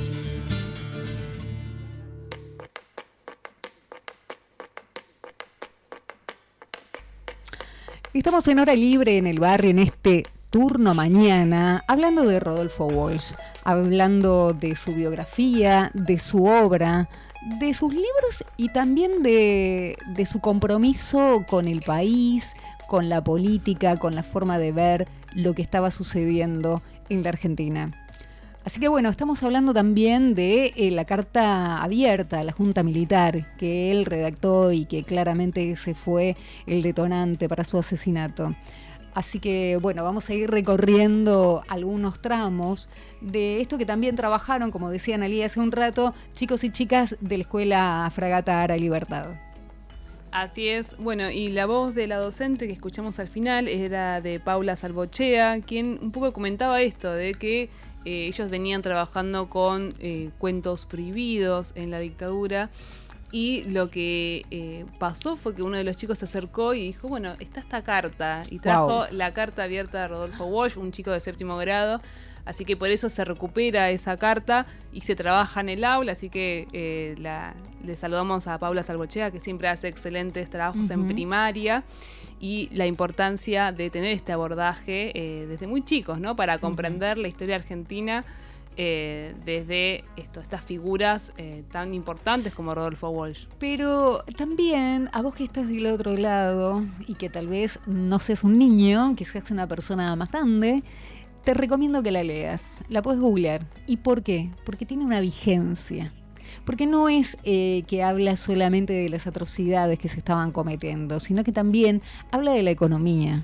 Estamos en Hora Libre en el Barrio en este turno mañana, hablando de Rodolfo Walsh, hablando de su biografía, de su obra, de sus libros y también de, de su compromiso con el país, con la política, con la forma de ver lo que estaba sucediendo en la Argentina. Así que bueno, estamos hablando también de eh, la carta abierta a la Junta Militar que él redactó y que claramente ese fue el detonante para su asesinato. Así que bueno, vamos a ir recorriendo algunos tramos de esto que también trabajaron, como decía Analía hace un rato, chicos y chicas de la Escuela Fragata Ara Libertad. Así es, bueno, y la voz de la docente que escuchamos al final era de Paula Salvochea, quien un poco comentaba esto, de que eh, ellos venían trabajando con eh, cuentos prohibidos en la dictadura, y lo que eh, pasó fue que uno de los chicos se acercó y dijo, bueno, está esta carta, y trajo wow. la carta abierta de Rodolfo Walsh, un chico de séptimo grado. Así que por eso se recupera esa carta y se trabaja en el aula. Así que eh, la, le saludamos a Paula Salvochea, que siempre hace excelentes trabajos uh-huh. en primaria, y la importancia de tener este abordaje eh, desde muy chicos, ¿no? Para comprender uh-huh. la historia argentina eh, desde esto, estas figuras eh, tan importantes como Rodolfo Walsh. Pero también a vos que estás del otro lado y que tal vez no seas un niño, que seas una persona más grande, te recomiendo que la leas, la puedes googlear. ¿Y por qué? Porque tiene una vigencia. Porque no es eh, que habla solamente de las atrocidades que se estaban cometiendo, sino que también habla de la economía.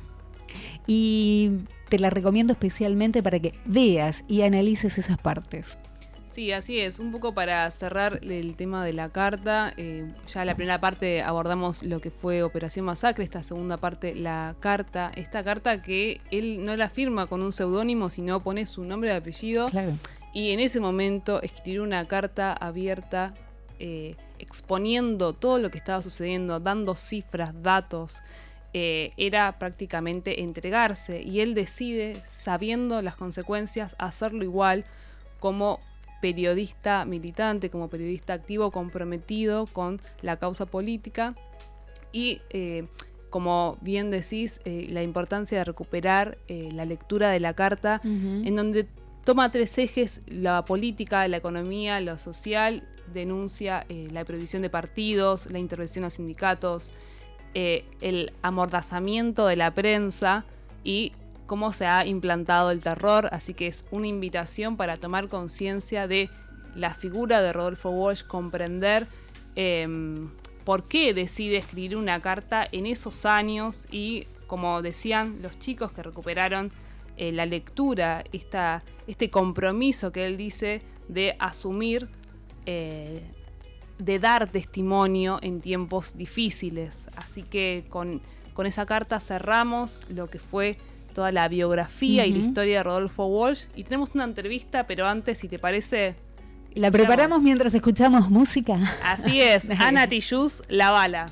Y te la recomiendo especialmente para que veas y analices esas partes. Sí, así es. Un poco para cerrar el tema de la carta, eh, ya en la primera parte abordamos lo que fue Operación Masacre, esta segunda parte, la carta, esta carta que él no la firma con un seudónimo, sino pone su nombre y apellido. Claro. Y en ese momento escribió una carta abierta eh, exponiendo todo lo que estaba sucediendo, dando cifras, datos. Eh, era prácticamente entregarse, y él decide, sabiendo las consecuencias, hacerlo igual como periodista militante, como periodista activo, comprometido con la causa política. Y eh, como bien decís, eh, la importancia de recuperar eh, la lectura de la carta, uh-huh. en donde toma tres ejes: la política, la economía, lo social, denuncia eh, la prohibición de partidos, la intervención a sindicatos, eh, el amordazamiento de la prensa y cómo se ha implantado el terror. Así que es una invitación para tomar conciencia de la figura de Rodolfo Walsh, comprender eh, por qué decide escribir una carta en esos años y, como decían los chicos que recuperaron eh, la lectura, esta, este compromiso que él dice de asumir, eh, de dar testimonio en tiempos difíciles. Así que con, con esa carta cerramos lo que fue toda la biografía uh-huh. y la historia de Rodolfo Walsh, y tenemos una entrevista, pero antes, si te parece... ¿La preparamos mientras escuchamos música? Así es, Ana Tijoux, La Bala.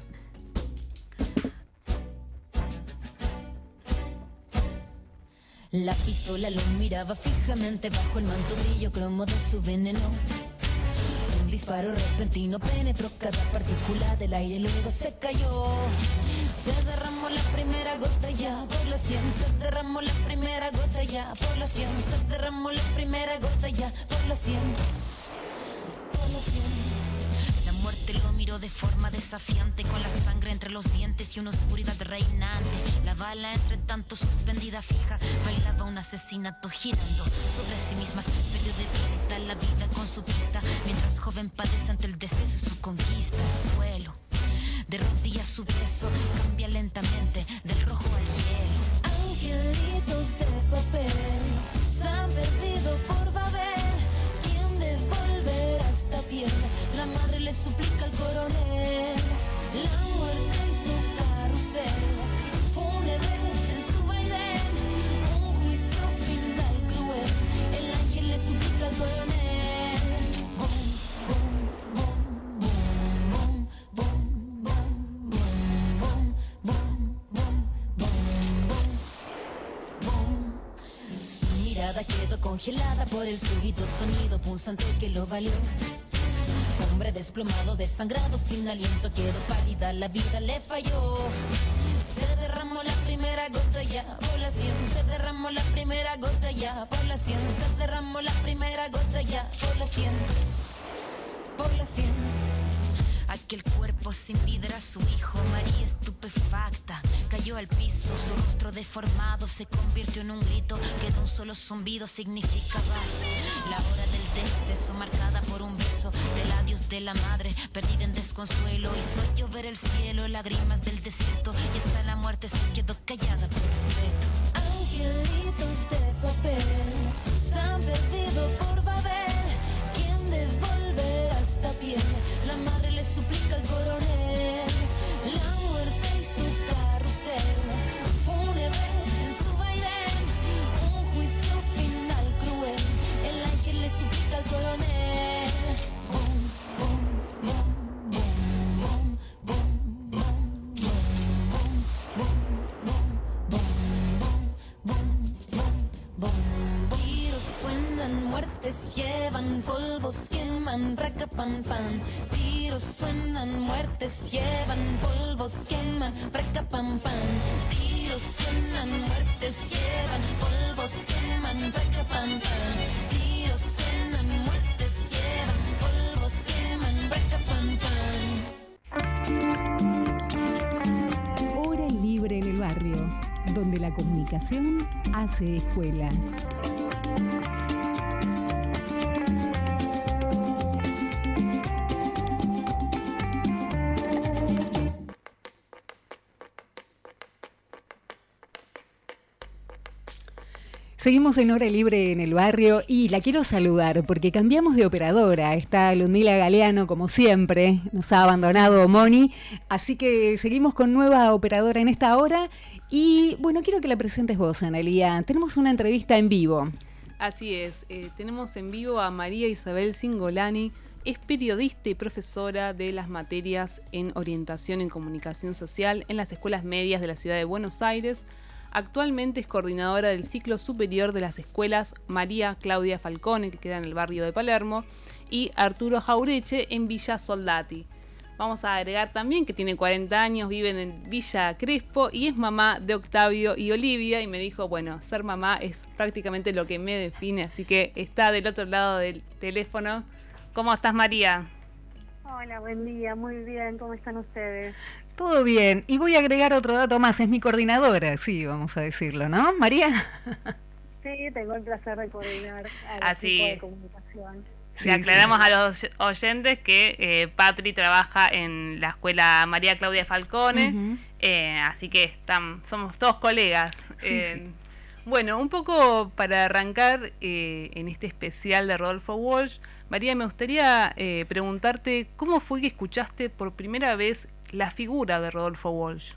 La pistola lo miraba fijamente bajo el manto brillo cromo de su veneno. Un disparo repentino penetró cada partícula del aire, luego se cayó. Se derramó la primera gota ya por la sien, se derramó la primera gota ya por la sien, se derramó la primera gota ya por la sien, por la sien. La muerte lo miró de forma desafiante, con la sangre entre los dientes y una oscuridad reinante. La bala entre tanto suspendida fija, bailaba un asesinato girando sobre sí misma. Se perdió de vista la vida con su pista, mientras joven padece ante el deceso su conquista. El suelo, de rodillas su peso, cambia lentamente del rojo al hielo. Angelitos de papel se han perdido por Babel. ¿Quién devolverá esta piel? La madre le suplica al coronel. La muerte y su carrusel, fúnebre en su vaivén. Un juicio final cruel, el ángel le suplica al coronel. Boom, boom, boom, boom, boom, boom, boom, boom, boom, boom, boom. Su mirada quedó congelada por el súbito sonido punzante que lo valió. Hombre desplomado, desangrado, sin aliento, quedó pálida, la vida le falló. Se derramó la primera gota ya por la sien, se derramó la primera gota ya por la sien, se derramó la primera gota ya por la sien, por la sien. Aquel cuerpo sin vida era su hijo, María estupefacta cayó al piso, su rostro deformado se convirtió en un grito que de un solo zumbido significaba la hora del deceso, marcada por un beso del adiós de la madre, perdida en desconsuelo. Hizo llover el cielo, lágrimas del desierto, y hasta la muerte se quedó callada por respeto. Angelitos de papel se han perdido por Babel. ¿Quién devolverá esta piel? La madre le suplica al coronel. La muerte y su carrusel, fúnebre en su vaivén. Un juicio final cruel, el ángel le suplica al coronel. Boom, boom, boom, boom, boom, boom, boom, boom, boom, boom, boom, boom. Tiros suenan, muertes llevan, polvos queman, raca pan pan. Tiros suenan, muertes llevan, polvos queman, raca pan pan. Tiros suenan, muertes llevan, polvos queman, raca pan pan. Tiros suenan, muertes llevan, polvos queman, raca pan pan. Hora libre en el barrio, donde la comunicación hace escuela. Seguimos en Hora Libre en el barrio y la quiero saludar porque cambiamos de operadora. Está Ludmila Galeano, como siempre, nos ha abandonado Moni, así que seguimos con nueva operadora en esta hora. Y bueno, quiero que la presentes vos, Analía. Tenemos una entrevista en vivo. Así es, eh, tenemos en vivo a María Isabel Cingolani. Es periodista y profesora de las materias en orientación en comunicación social en las escuelas medias de la ciudad de Buenos Aires. Actualmente es coordinadora del ciclo superior de las escuelas María Claudia Falcone, que queda en el barrio de Palermo, y Arturo Jaureche en Villa Soldati. Vamos a agregar también que tiene cuarenta años, vive en Villa Crespo y es mamá de Octavio y Olivia, y me dijo, bueno, ser mamá es prácticamente lo que me define, así que está del otro lado del teléfono. ¿Cómo estás, María? Hola, buen día, muy bien, ¿cómo están ustedes? Todo bien, y voy a agregar otro dato más, es mi coordinadora, sí, vamos a decirlo, ¿no, María? Sí, tengo el placer de coordinar al Así. equipo de comunicación. Sí, Le aclaramos sí. a los oyentes que eh, Patri trabaja en la escuela María Claudia Falcone, Ujú. eh, así que están, somos todos colegas. Sí, Eh, Bueno, un poco para arrancar eh, en este especial de Rodolfo Walsh, María, me gustaría eh, preguntarte cómo fue que escuchaste por primera vez la figura de Rodolfo Walsh.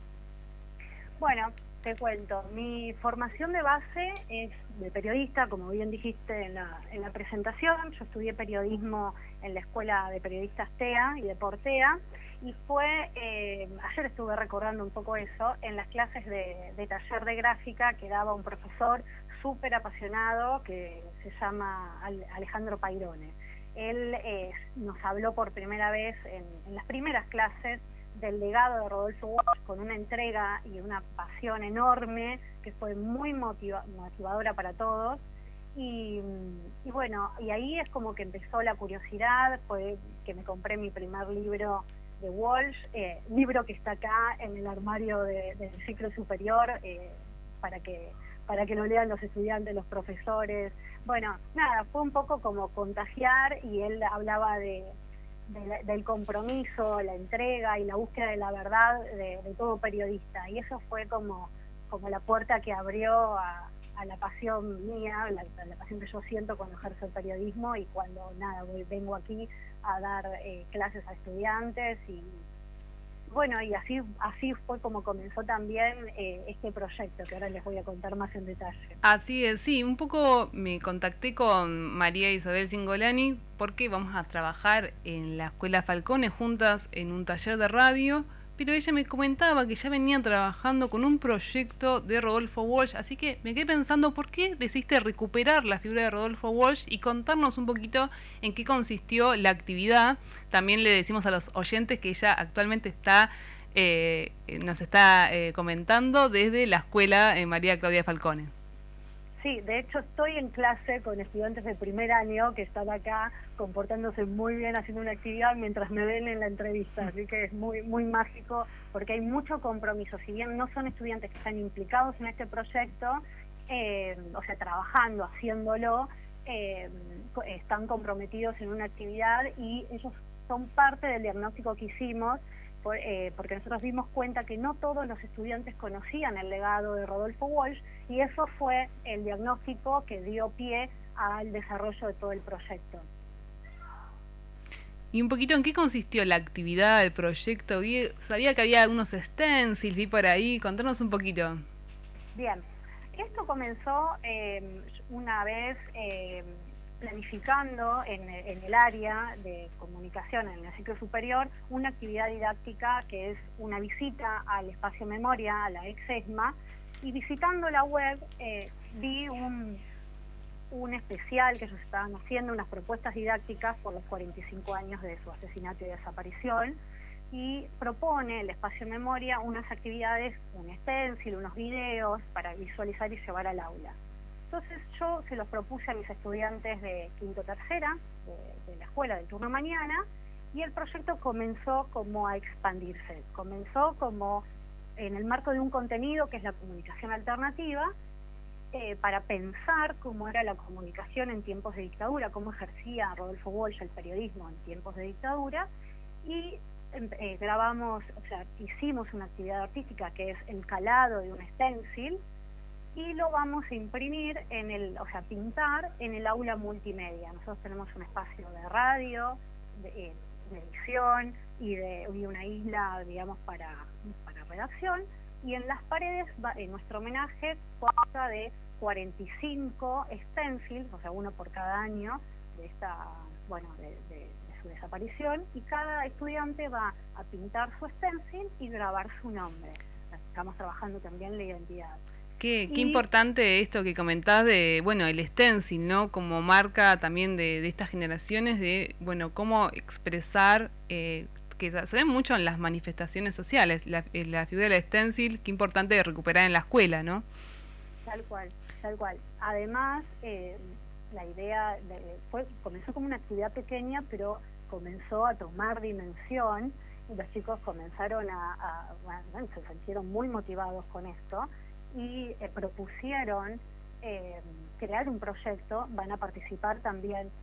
Bueno, te cuento, mi formación de base es de periodista, como bien dijiste en la, en la presentación. Yo estudié periodismo en la Escuela de Periodistas T E A y de Portea, y fue, eh, ayer estuve recordando un poco eso, en las clases de, de taller de gráfica que daba un profesor súper apasionado que se llama Alejandro Pairone. Él eh, nos habló por primera vez en, en las primeras clases del legado de Rodolfo Walsh, con una entrega y una pasión enorme que fue muy motiva motivadora para todos. Y, y bueno, y ahí es como que empezó la curiosidad, fue que me compré mi primer libro de Walsh, eh, libro que está acá en el armario de, del ciclo superior, eh, para que para que lo lean los estudiantes, los profesores. Bueno, nada, fue un poco como contagiar, y él hablaba de De, del compromiso, la entrega y la búsqueda de la verdad de, de todo periodista, y eso fue como, como la puerta que abrió a, a la pasión mía, la, la pasión que yo siento cuando ejerzo el periodismo y cuando nada voy, vengo aquí a dar eh, clases a estudiantes. Y bueno, y así así fue como comenzó también eh, este proyecto, que ahora les voy a contar más en detalle. Así es, sí, un poco me contacté con María Isabel Cingolani porque vamos a trabajar en la Escuela Falcone juntas en un taller de radio, pero ella me comentaba que ya venía trabajando con un proyecto de Rodolfo Walsh, así que me quedé pensando por qué decidiste recuperar la figura de Rodolfo Walsh y contarnos un poquito en qué consistió la actividad. También le decimos a los oyentes que ella actualmente está eh, nos está eh, comentando desde la Escuela eh, María Claudia Falcone. Sí, de hecho estoy en clase con estudiantes de primer año que están acá comportándose muy bien, haciendo una actividad mientras me ven en la entrevista, así que es muy muy mágico porque hay mucho compromiso. Si bien no son estudiantes que están implicados en este proyecto, eh, o sea, trabajando, haciéndolo, eh, están comprometidos en una actividad, y ellos son parte del diagnóstico que hicimos, por, eh, porque nosotros dimos cuenta que no todos los estudiantes conocían el legado de Rodolfo Walsh, y eso fue el diagnóstico que dio pie al desarrollo de todo el proyecto. Y un poquito, ¿en qué consistió la actividad del proyecto? Vi, sabía que había algunos stencils, vi por ahí, contanos un poquito. Bien, esto comenzó eh, una vez eh, planificando en, en el área de comunicación en el ciclo superior una actividad didáctica que es una visita al espacio memoria, a la ex ESMA, y visitando la web eh, vi un, un especial que ellos estaban haciendo, unas propuestas didácticas por los cuarenta y cinco años de su asesinato y desaparición, y propone el espacio memoria unas actividades, un stencil, unos videos para visualizar y llevar al aula. Entonces yo se los propuse a mis estudiantes de quinto tercera, de, de la escuela del turno mañana, y el proyecto comenzó como a expandirse, comenzó como en el marco de un contenido que es la comunicación alternativa, eh, para pensar cómo era la comunicación en tiempos de dictadura, cómo ejercía Rodolfo Walsh el periodismo en tiempos de dictadura, y eh, grabamos, o sea, hicimos una actividad artística que es el calado de un stencil, y lo vamos a imprimir en el, o sea, pintar en el aula multimedia. Nosotros tenemos un espacio de radio, de, eh, de edición y de y una isla, digamos, para, para redacción, y en las paredes, va, en nuestro homenaje, consta de cuarenta y cinco stencils, o sea, uno por cada año de esta, bueno, de, de, de su desaparición, y cada estudiante va a pintar su stencil y grabar su nombre. Estamos trabajando también la identidad. Qué, qué importante esto que comentás de, bueno, el stencil, ¿no? Como marca también de, de estas generaciones de, bueno, cómo expresar, eh, que se ve mucho en las manifestaciones sociales, la, la figura del stencil, qué importante de recuperar en la escuela, ¿no? Tal cual, tal cual. Además, eh, la idea de, fue, comenzó como una actividad pequeña, pero comenzó a tomar dimensión, y los chicos comenzaron a, a bueno, se sintieron muy motivados con esto, y eh, propusieron eh, crear un proyecto. Van a participar también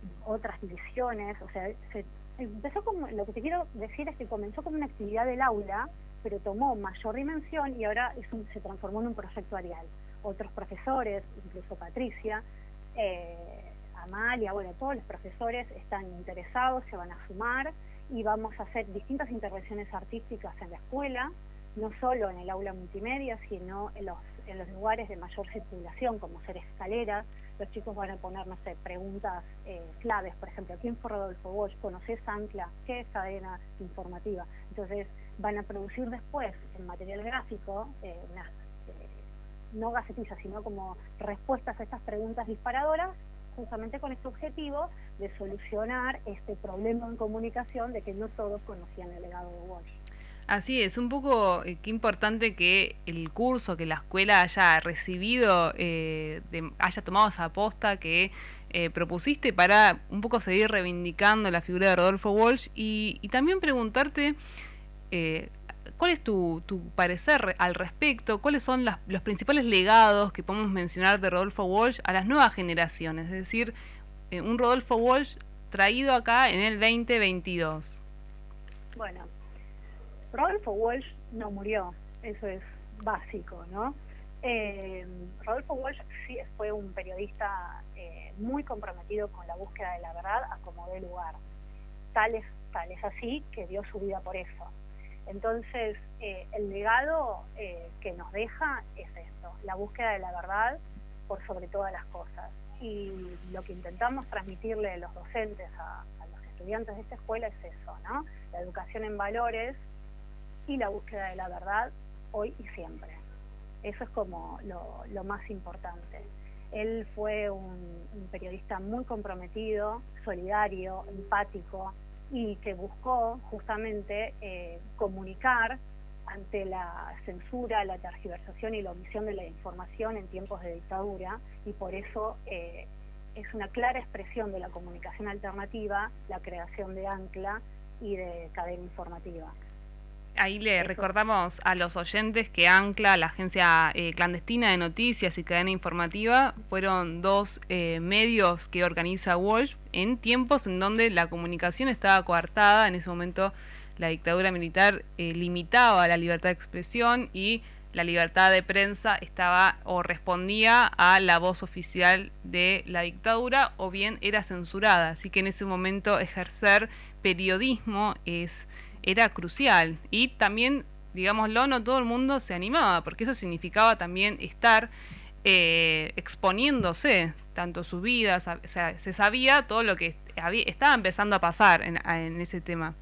otras divisiones, o sea, se empezó como, lo que te quiero decir es que comenzó como una actividad del aula, pero tomó mayor dimensión y ahora es un, se transformó en un proyecto arial. Otros profesores, incluso Patricia, eh, Amalia, bueno, todos los profesores están interesados, se van a sumar y vamos a hacer distintas intervenciones artísticas en la escuela, no solo en el aula multimedia, sino en los, en los lugares de mayor circulación, como ser escaleras. Los chicos van a poner, no sé, preguntas eh, claves, por ejemplo, ¿quién fue Rodolfo Walsh? ¿Conocés Ancla? ¿Qué es cadena informativa? Entonces van a producir después en material gráfico, eh, unas, eh, no gacetillas, sino como respuestas a estas preguntas disparadoras, justamente con este objetivo de solucionar este problema en comunicación de que no todos conocían el legado de Walsh. Así es, un poco eh, qué importante que el curso, que la escuela haya recibido, eh, de, haya tomado esa aposta que eh, propusiste para un poco seguir reivindicando la figura de Rodolfo Walsh y, y también preguntarte eh, cuál es tu, tu parecer al respecto, cuáles son las, los principales legados que podemos mencionar de Rodolfo Walsh a las nuevas generaciones, es decir, eh, un Rodolfo Walsh traído acá en el veinte veintidós. Bueno, Rodolfo Walsh no murió, eso es básico, ¿no? Eh, Rodolfo Walsh sí fue un periodista eh, muy comprometido con la búsqueda de la verdad a como dé lugar. Tal es, tal es así que dio su vida por eso. Entonces, eh, el legado eh, que nos deja es esto, la búsqueda de la verdad por sobre todas las cosas. Y lo que intentamos transmitirle a los docentes, a, a los estudiantes de esta escuela es eso, ¿no? La educación en valores y la búsqueda de la verdad hoy y siempre. Eso es como lo, lo más importante. Él fue un, un periodista muy comprometido, solidario, empático y que buscó justamente eh, comunicar ante la censura, la tergiversación y la omisión de la información en tiempos de dictadura y por eso eh, es una clara expresión de la comunicación alternativa, la creación de Ancla y de cadena informativa. Ahí le recordamos a los oyentes que Ancla, la agencia eh, clandestina de noticias y cadena informativa, fueron dos eh, medios que organiza Walsh en tiempos en donde la comunicación estaba coartada. En ese momento la dictadura militar eh, limitaba la libertad de expresión y la libertad de prensa estaba o respondía a la voz oficial de la dictadura o bien era censurada. Así que en ese momento ejercer periodismo es... era crucial y también, digámoslo, no todo el mundo se animaba, porque eso significaba también estar eh, exponiéndose, tanto sus vidas, o sea, se sabía todo lo que había, estaba empezando a pasar en, en ese tema.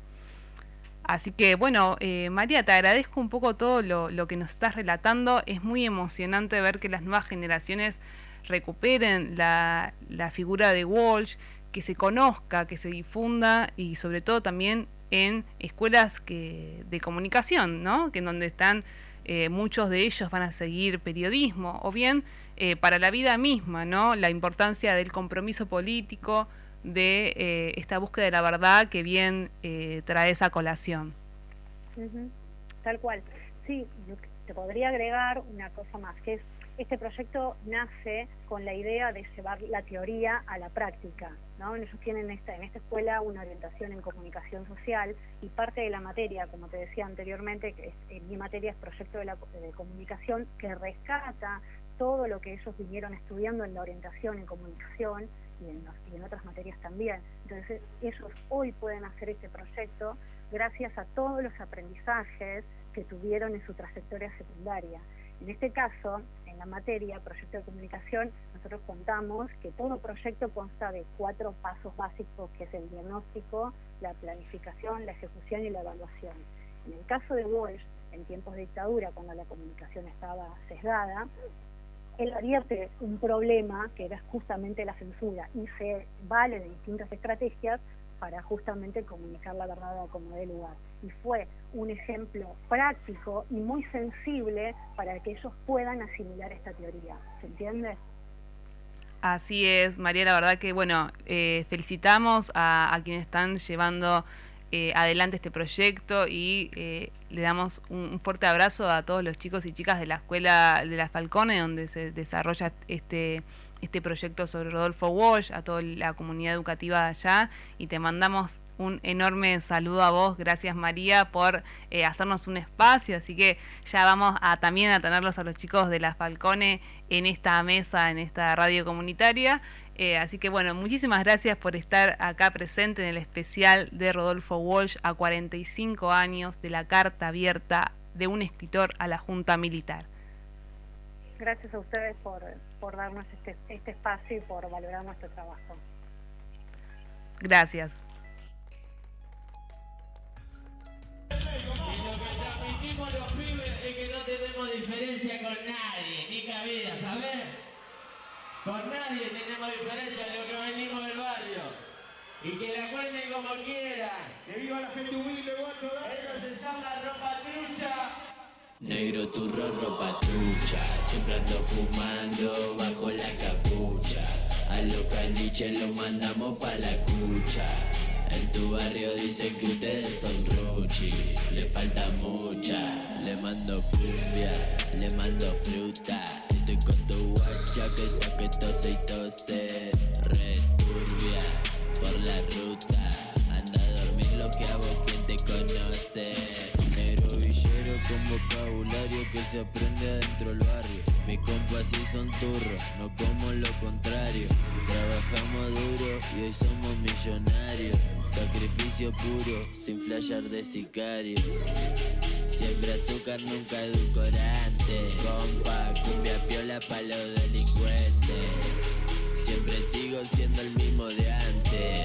Así que, bueno, eh, María, te agradezco un poco todo lo, lo que nos estás relatando, es muy emocionante ver que las nuevas generaciones recuperen la, la figura de Walsh, que se conozca, que se difunda y sobre todo también en escuelas que, de comunicación, ¿no? Que en donde están eh, muchos de ellos van a seguir periodismo, o bien eh, para la vida misma, ¿no? La importancia del compromiso político, de eh, esta búsqueda de la verdad que bien eh, trae esa colación. Uh-huh. Tal cual. Sí, te podría agregar una cosa más, que es este proyecto nace con la idea de llevar la teoría a la práctica, ¿no? Ellos tienen esta, en esta escuela una orientación en comunicación social y parte de la materia, como te decía anteriormente, que es, en mi materia es proyecto de, la, de comunicación, que rescata todo lo que ellos vinieron estudiando en la orientación en comunicación y en, los, y en otras materias también. Entonces ellos hoy pueden hacer este proyecto gracias a todos los aprendizajes que tuvieron en su trayectoria secundaria. En este caso, en la materia proyecto de comunicación, nosotros contamos que todo proyecto consta de cuatro pasos básicos, que es el diagnóstico, la planificación, la ejecución y la evaluación. En el caso de Walsh, en tiempos de dictadura, cuando la comunicación estaba sesgada, él advierte un problema que era justamente la censura y se vale de distintas estrategias para justamente comunicar la verdad a como dé lugar. Y fue un ejemplo práctico y muy sensible para que ellos puedan asimilar esta teoría. ¿Se entiende? Así es, María, la verdad que, bueno, eh, felicitamos a, a quienes están llevando eh, adelante este proyecto y eh, le damos un, un fuerte abrazo a todos los chicos y chicas de la Escuela de las Falcones, donde se desarrolla este, este proyecto sobre Rodolfo Walsh, a toda la comunidad educativa de allá, y te mandamos un enorme saludo a vos. Gracias, María, por eh, hacernos un espacio, así que ya vamos a también a tenerlos a los chicos de las Falcones en esta mesa, en esta radio comunitaria. Eh, así que bueno, muchísimas gracias por estar acá presente en el especial de Rodolfo Walsh a cuarenta y cinco años de la carta abierta de un escritor a la Junta Militar. Gracias a ustedes por, por darnos este, este espacio y por valorar nuestro trabajo. Gracias. Y lo que transmitimos los pibes es que no tenemos diferencia con nadie, ni cabida, ¿sabes? Con nadie tenemos diferencia de lo que venimos del barrio. Y que la cuenten como quieran. Que viva la gente humilde, guacho. Esto se llama ropa trucha. Negro turro, ropa trucha. Siempre ando fumando bajo la capucha. A los caniches los mandamos pa' la cucha. En tu barrio dicen que ustedes son ruchi, le falta mucha. Le mando cumbia, le mando fruta. Estoy con tu guacha que está que tose y tose. Re turbia por la ruta. Anda a dormir lo que hago quien te conoce. Negro villero con vocabulario que se aprende adentro del barrio. Mis compas sí son turros, no como lo contrario. Trabajamos duro y hoy somos millonarios. Sacrificio puro, sin flashear de sicario. Siempre azúcar, nunca edulcorante. Compa, cumbia piola pa' los delincuentes. Siempre sigo siendo el mismo de antes.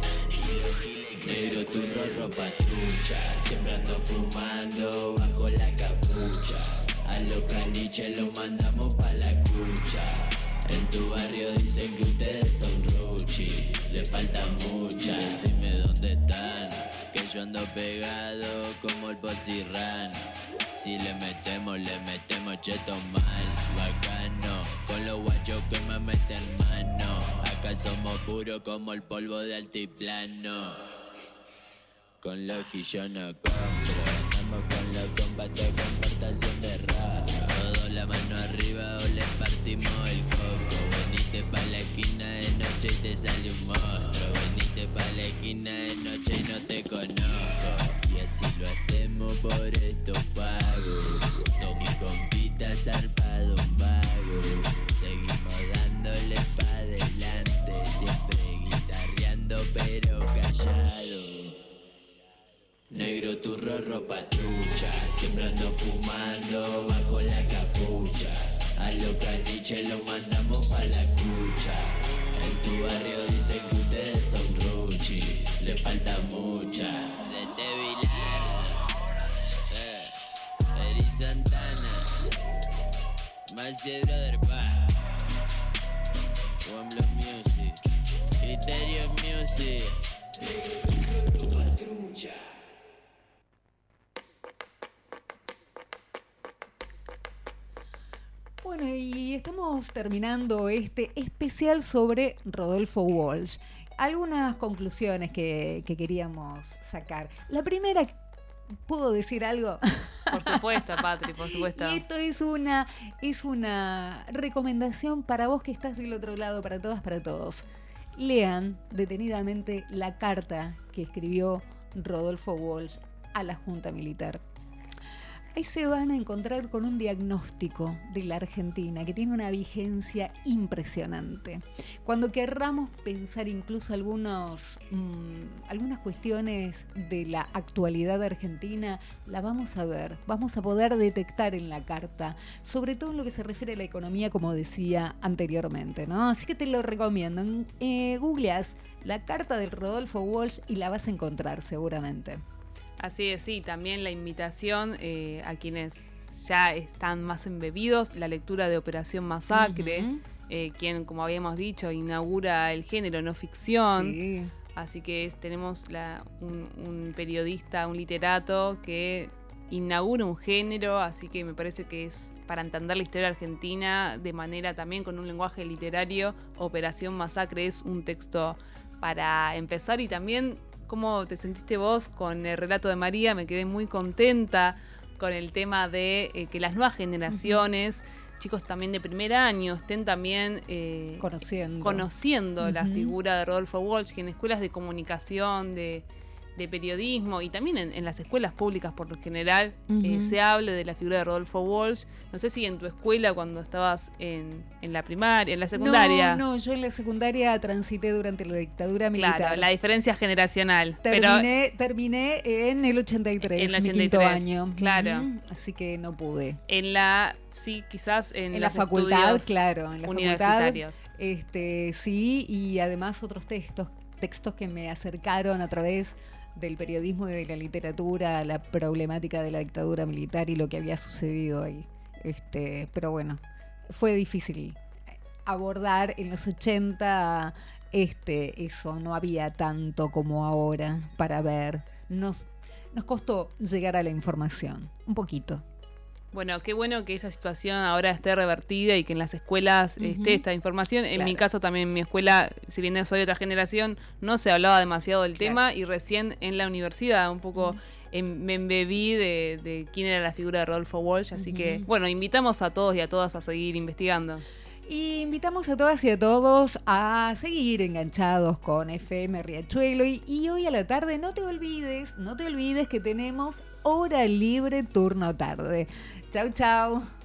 Negro turro, ropa trucha. Siempre ando fumando bajo la capucha. A los caniches los mandamos pa' la cucha. En tu barrio dicen que ustedes son ruchi, le falta mucha. Decime dónde están, que yo ando pegado como el Posirran. Si le metemos, le metemos cheto mal, bacano. Con los guachos que me meten mano. Acá somos puros como el polvo de altiplano. Con los yo no compro. Andamos con los compas de comportación de rap. Todos la mano arriba o le partimos el coco. Veniste pa' la esquina de noche y te sale un monstruo. Veniste pa' la esquina de noche y no te conozco. Y así lo hacemos por estos pagos. Todos mis compitas zarpado un vago. Seguimos dándole pa' adelante. Siempre guitarreando pero callado. Negro turro, ropa trucha. Siempre ando fumando bajo la capucha. A los caniches los mandamos pa' la cucha. En tu barrio dicen que ustedes son ruchi, le falta mucha. De Tevilar, eh, Eri Santana, Macie Brother Pa, One Block Music, Criterio Music. Negro turro, ropa trucha. Bueno, y estamos terminando este especial sobre Rodolfo Walsh. Algunas conclusiones que, que queríamos sacar. La primera, ¿puedo decir algo? Por supuesto, Patri, por supuesto. Y esto es una, es una recomendación para vos que estás del otro lado, para todas, para todos. Lean detenidamente la carta que escribió Rodolfo Walsh a la Junta Militar. Ahí se van a encontrar con un diagnóstico de la Argentina que tiene una vigencia impresionante. Cuando querramos pensar incluso algunos, mmm, algunas cuestiones de la actualidad argentina, la vamos a ver, vamos a poder detectar en la carta, sobre todo en lo que se refiere a la economía, como decía anteriormente, ¿no? Así que te lo recomiendo. Eh, googleas la carta del Rodolfo Walsh y la vas a encontrar seguramente. Así es, sí, también la invitación eh, a quienes ya están más embebidos, la lectura de Operación Masacre, uh-huh. eh, quien, como habíamos dicho, inaugura el género no ficción. Sí. Así que es, tenemos la, un, un periodista, un literato que inaugura un género, así que me parece que es para entender la historia argentina de manera también con un lenguaje literario. Operación Masacre es un texto para empezar y también cómo te sentiste vos con el relato de María. Me quedé muy contenta con el tema de eh, que las nuevas generaciones, uh-huh. chicos también de primer año, estén también eh, conociendo, conociendo uh-huh. la figura de Rodolfo Walsh, que en escuelas de comunicación, de, de periodismo y también en, en las escuelas públicas por lo general uh-huh. eh, se hable de la figura de Rodolfo Walsh. No sé si en tu escuela cuando estabas en, en la primaria, en la secundaria. No, no, yo en la secundaria transité durante la dictadura militar. Claro, la diferencia generacional. Terminé, pero terminé en el ochenta y tres, en el ochenta y quinto tres, año. Claro. Uh-huh. Así que no pude. En la, sí, quizás en, en la facultad, claro, en la universitarios. Facultad, este, sí, y además otros textos, textos que me acercaron a través del periodismo y de la literatura a la problemática de la dictadura militar y lo que había sucedido ahí. Este, pero bueno, fue difícil abordar en los ochenta este, eso, no había tanto como ahora para ver. Nos, nos costó llegar a la información, un poquito. Bueno, qué bueno que esa situación ahora esté revertida y que en las escuelas uh-huh. esté esta información. En claro. mi caso también, en mi escuela, si bien soy de otra generación, no se hablaba demasiado del claro. tema y recién en la universidad un poco uh-huh. en, me embebí de, de quién era la figura de Rodolfo Walsh. Así uh-huh. que, bueno, invitamos a todos y a todas a seguir investigando. Y invitamos a todas y a todos a seguir enganchados con F M Riachuelo. Y, y hoy a la tarde no te olvides, no te olvides que tenemos hora libre turno tarde. Chau, chau.